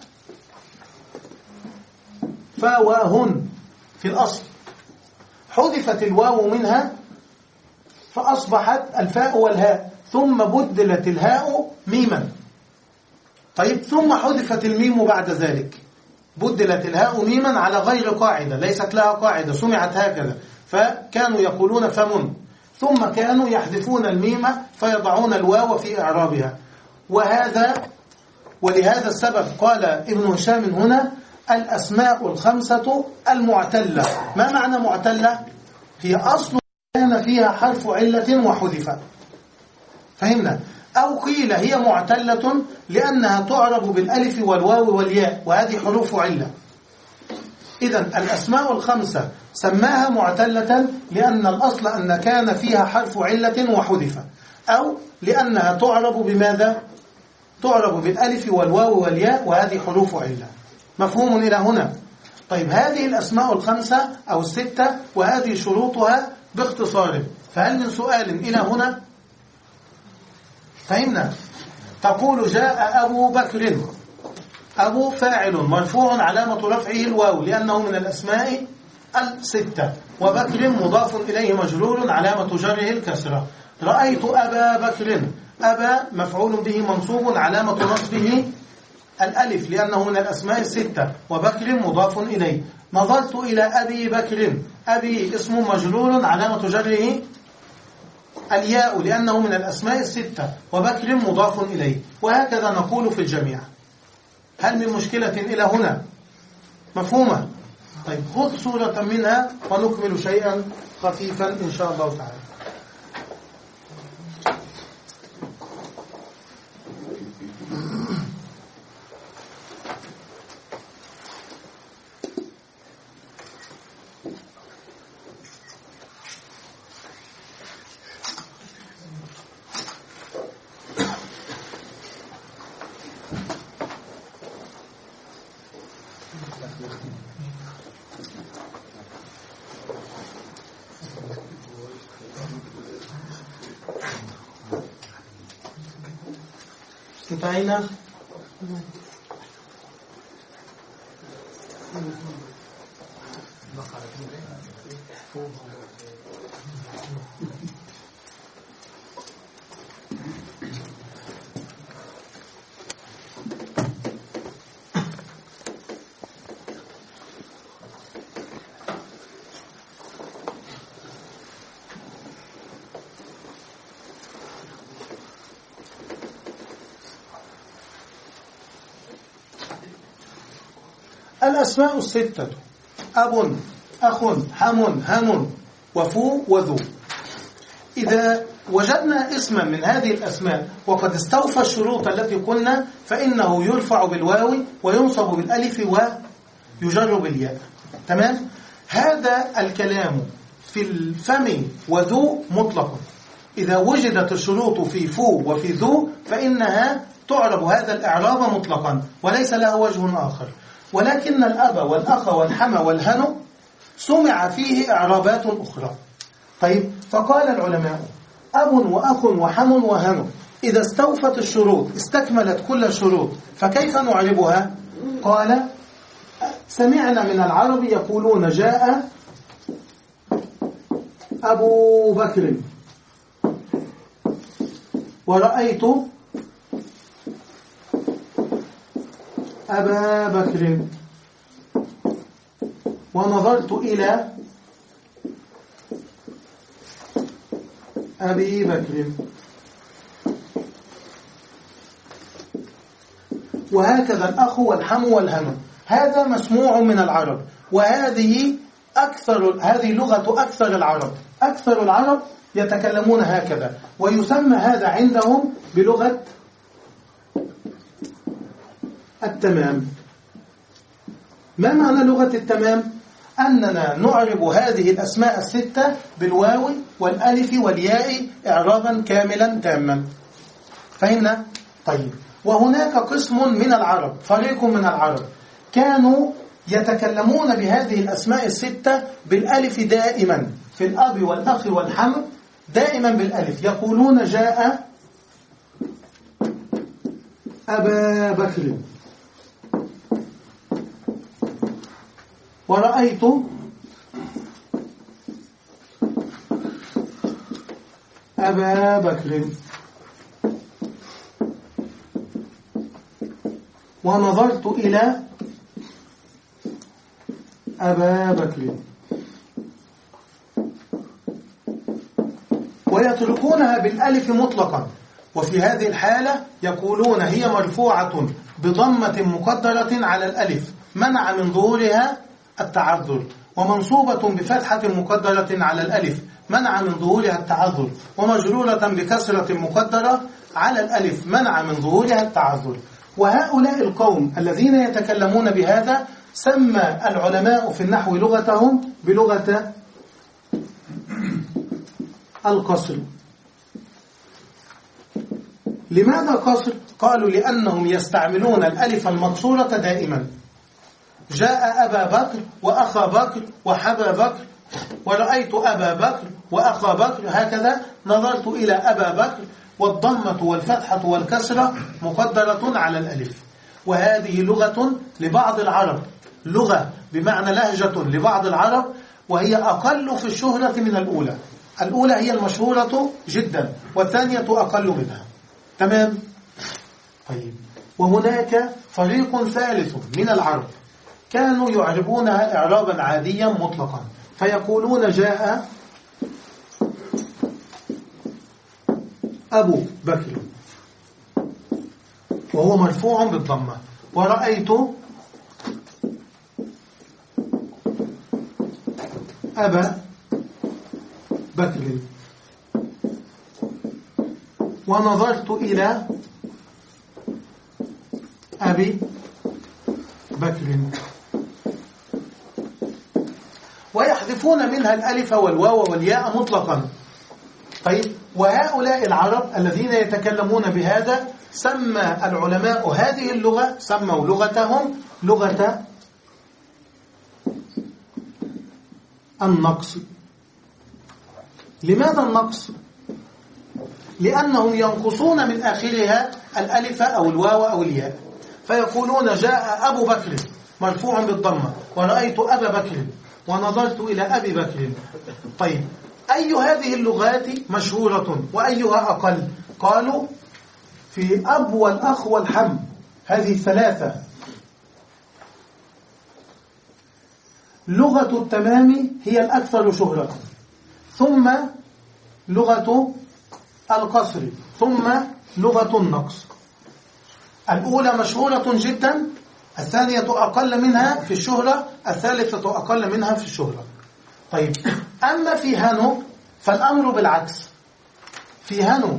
فواهن في الأصل، حذفت الواو منها فأصبحت الفاء والهاء، ثم بدلت الهاء ميما. طيب، ثم حذفت الميم بعد ذلك، بدلت الهاء ميما على غير قاعدة، ليست لها قاعدة، سمعت هكذا، فكانوا يقولون فمن، ثم كانوا يحذفون الميم فيضعون الواو في إعرابها. وهذا ولهذا السبب قال ابن هشام هنا الأسماء الخمسة المعتلة. ما معنى معتلة؟ هي أصل كان فيها حرف علة وحذف. فهمنا؟ أو قيل هي معتلة لأنها تعرب بالألف والواو والياء، وهذه حروف علة. إذن الأسماء الخمسة سماها معتلة لأن الأصل أن كان فيها حرف علة وحذف، أو لأنها تعرب بماذا؟ تعرب بالألف والواو والياء، وهذه حروف علة. مفهوم إلى هنا؟ طيب، هذه الأسماء الخمسة أو الستة، وهذه شروطها باختصار. فهل من سؤال إلى هنا؟ فهمنا؟ تقول جاء أبو بكر. أبو فاعل مرفوع علامة رفعه الواو لأنه من الأسماء الستة، وبكر مضاف إليه مجرور علامة جره الكسرة. رأيت أبا بكر. أبا مفعول به منصوب علامة نصبه الألف لأنه من الأسماء الستة، وبكر مضاف إليه. نظرت إلى أبي بكر. أبي اسم مجرور علامة جره الياء لأنه من الأسماء الستة، وبكر مضاف إليه. وهكذا نقول في الجميع. هل من مشكلة إلى هنا؟ مفهومة؟ طيب، خذ صورة منها ونكمل شيئا خفيفا إن شاء الله تعالى. انتهينا. الأسماء الستة: أب، أخ، حم، هم، وفو، وذو. إذا وجدنا اسما من هذه الأسماء وقد استوفى الشروط التي قلنا فإنه يرفع بالواو وينصب بالألف ويجر بالياء. تمام؟ هذا الكلام في الفم وذو مطلق. إذا وجدت الشروط في فو وفي ذو فإنها تعرب هذا الإعراب مطلقا وليس له وجه آخر. ولكن الأب والأخ والحم والهن سمع فيه إعرابات أخرى. طيب، فقال العلماء: أب وأخ وحم وهن إذا استوفت الشروط، استكملت كل الشروط، فكيف نعربها؟ قال: سمعنا من العرب يقولون: جاء أبو بكر، ورأيت أبا بكر، ونظرت إلى أبي بكر. وهكذا الأخ والحم والهم. هذا مسموع من العرب، وهذه أكثر هذه لغة أكثر العرب. أكثر العرب يتكلمون هكذا، ويسمى هذا عندهم بلغة التمام. ما معنى لغة التمام؟ أننا نعرب هذه الأسماء الستة بالواو والألف والياء إعرابا كاملا تاما. فهمنا؟ طيب. وهناك قسم من العرب، فريق من العرب، كانوا يتكلمون بهذه الأسماء الستة بالألف دائما، في الأب والأخ والحم دائما بالألف. يقولون: جاء أبا بكر، ورأيت أبا بكر، ونظرت إلى أبا بكر. ويتركونها بالألف مطلقا، وفي هذه الحالة يقولون: هي مرفوعة بضمة مقدرة على الألف منع من ظهورها التعذر، ومنصوبة بفتحة مقدرة على الألف منع من ظهورها التعذر، ومجرورة بكسرة مقدرة على الألف منع من ظهورها التعذر. وهؤلاء القوم الذين يتكلمون بهذا سمى العلماء في النحو لغتهم بلغة القصر. لماذا قصر؟ قالوا: لأنهم يستعملون الألف المقصورة دائما. جاء أبا بكر وأخا بكر وحبا بكر، ورأيت أبا بكر وأخا بكر، هكذا. نظرت إلى أبا بكر، والضمة والفتحة والكسرة مقدرة على الألف. وهذه لغة لبعض العرب، لغة بمعنى لهجة لبعض العرب، وهي أقل في الشهرة من الأولى. الأولى هي المشهورة جدا، والثانية أقل منها. تمام؟ طيب. وهناك فريق ثالث من العرب كانوا يعربونها إعرابا عاديا مطلقا، فيقولون: جاء أبو بكر، وهو مرفوع بالضمة، ورأيت أبا بكر، ونظرت إلى أبي بكر. ويحذفون منها الألف والواو والياء مطلقا. طيب. وهؤلاء العرب الذين يتكلمون بهذا سمى العلماء هذه اللغة، سموا لغتهم لغة النقص. لماذا النقص؟ لأنهم ينقصون من آخرها الألف أو الواو أو الياء، فيقولون جاء أبو بكر مرفوع بالضمة، ورأيت أبا بكر، ونظرت إلى أبي بكر. طيب أي هذه اللغات مشهورة وأيها أقل؟ قالوا في أب والأخ والحم، هذه الثلاثة. لغة التمام هي الأكثر شهرة، ثم لغة القصر، ثم لغة النقص. الأولى مشهورة جدا، الثانية أقل منها في الشهرة، الثالثة أقل منها في الشهرة. طيب أما في هنو فالأمر بالعكس. في هنو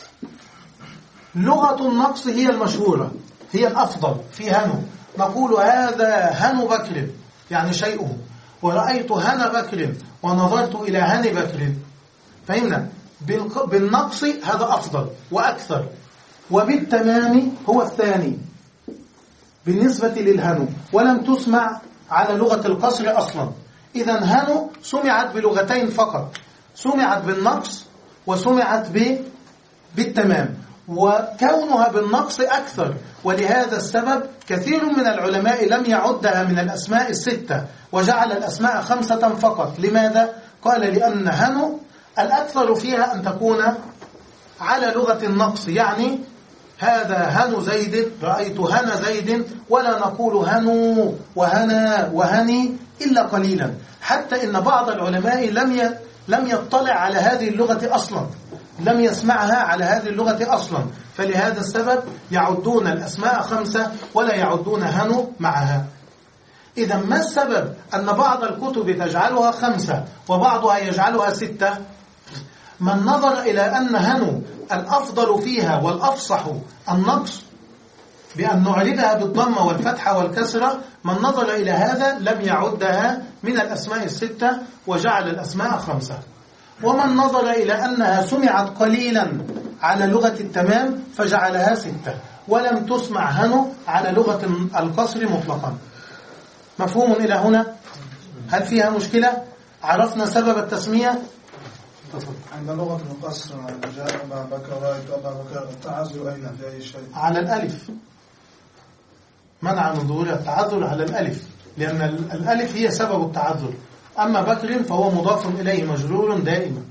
لغة النقص هي المشهورة، هي الأفضل. في هنو نقول هذا هنو بكر، يعني شيئه، ورأيت هن بكر ونظرت إلى هن بكر. فهمنا؟ بالنقص هذا أفضل وأكثر، وبالتمام هو الثاني بالنسبة للهنو، ولم تسمع على لغة القصر أصلا. إذا هنو سمعت بلغتين فقط، سمعت بالنقص وسمعت بالتمام، وكونها بالنقص أكثر، ولهذا السبب كثير من العلماء لم يعدها من الأسماء الستة وجعل الأسماء خمسة فقط. لماذا؟ قال لأن هنو الأكثر فيها أن تكون على لغة النقص، يعني هذا هنو زيد، رأيت هنا زيد، ولا نقول هنو وهنا وهني إلا قليلا، حتى إن بعض العلماء لم لم يطلع على هذه اللغة أصلا، لم يسمعها على هذه اللغة أصلا، فلهذا السبب يعدون الأسماء خمسة ولا يعدون هنو معها. إذا ما السبب أن بعض الكتب تجعلها خمسة وبعضها يجعلها ستة؟ من نظر إلى أن هنو الأفضل فيها والأفصح النقص بأن نعربها بالضمة والفتحة والكسرة، من نظر إلى هذا لم يعدها من الأسماء الستة وجعل الأسماء خمسة. ومن نظر إلى أنها سمعت قليلا على لغة التمام فجعلها ستة، ولم تسمع هنو على لغة القصر مطلقا. مفهوم إلى هنا؟ هل فيها مشكلة؟ عرفنا سبب التسمية؟ عند لغة القصر جاء أبا بكر رأيت أبا بكر، التعذر أين في أي شيء؟ على الألف، منع من ظهور التعذر على الألف، لأن الألف هي سبب التعذر. أما بكر فهو مضاف إليه مجرور دائما.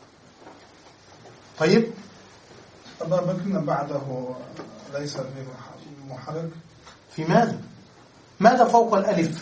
طيب أبا بكر بعده ليس في محرك؟ في ماذا؟ ماذا فوق الألف؟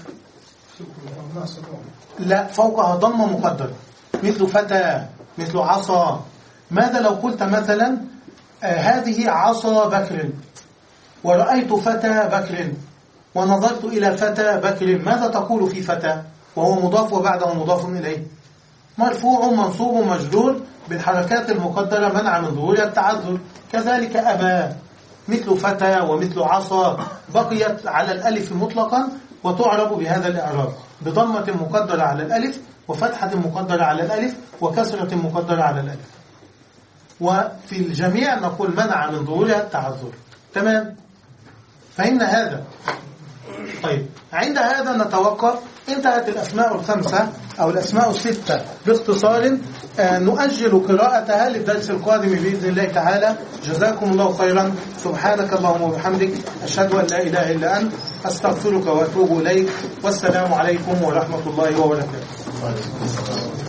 لا، فوقها ضمة مقدرة، مثل فتى، مثل عصا. ماذا لو قلت مثلا آه هذه عصا بكر، ورأيت فتى بكر ونظرت إلى فتى بكر، ماذا تقول في فتى وهو مضاف وبعده مضاف إليه؟ مرفوع منصوب مجرور بالحركات المقدرة منع من ظهور التعذر. كذلك أبا مثل فتى ومثل عصا بقيت على الألف مطلقا وتعرب بهذا الإعراب، بضمة مقدرة على الألف، وفتحة مقدرة على الألف، وكسرة مقدرة على الألف. وفي الجميع نقول منع من ظهورها التعذر. تمام؟ فهمنا هذا؟ طيب عند هذا نتوقف. انتهت الأسماء الخمسة أو الأسماء الستة باختصار. آه نؤجل قراءتها للدرس القادم بإذن الله تعالى. جزاكم الله خيرا. سبحانك اللهم وبحمدك، أشهد أن لا إله إلا أنت، أستغفرك وأتوب إليك، والسلام عليكم ورحمة الله وبركاته.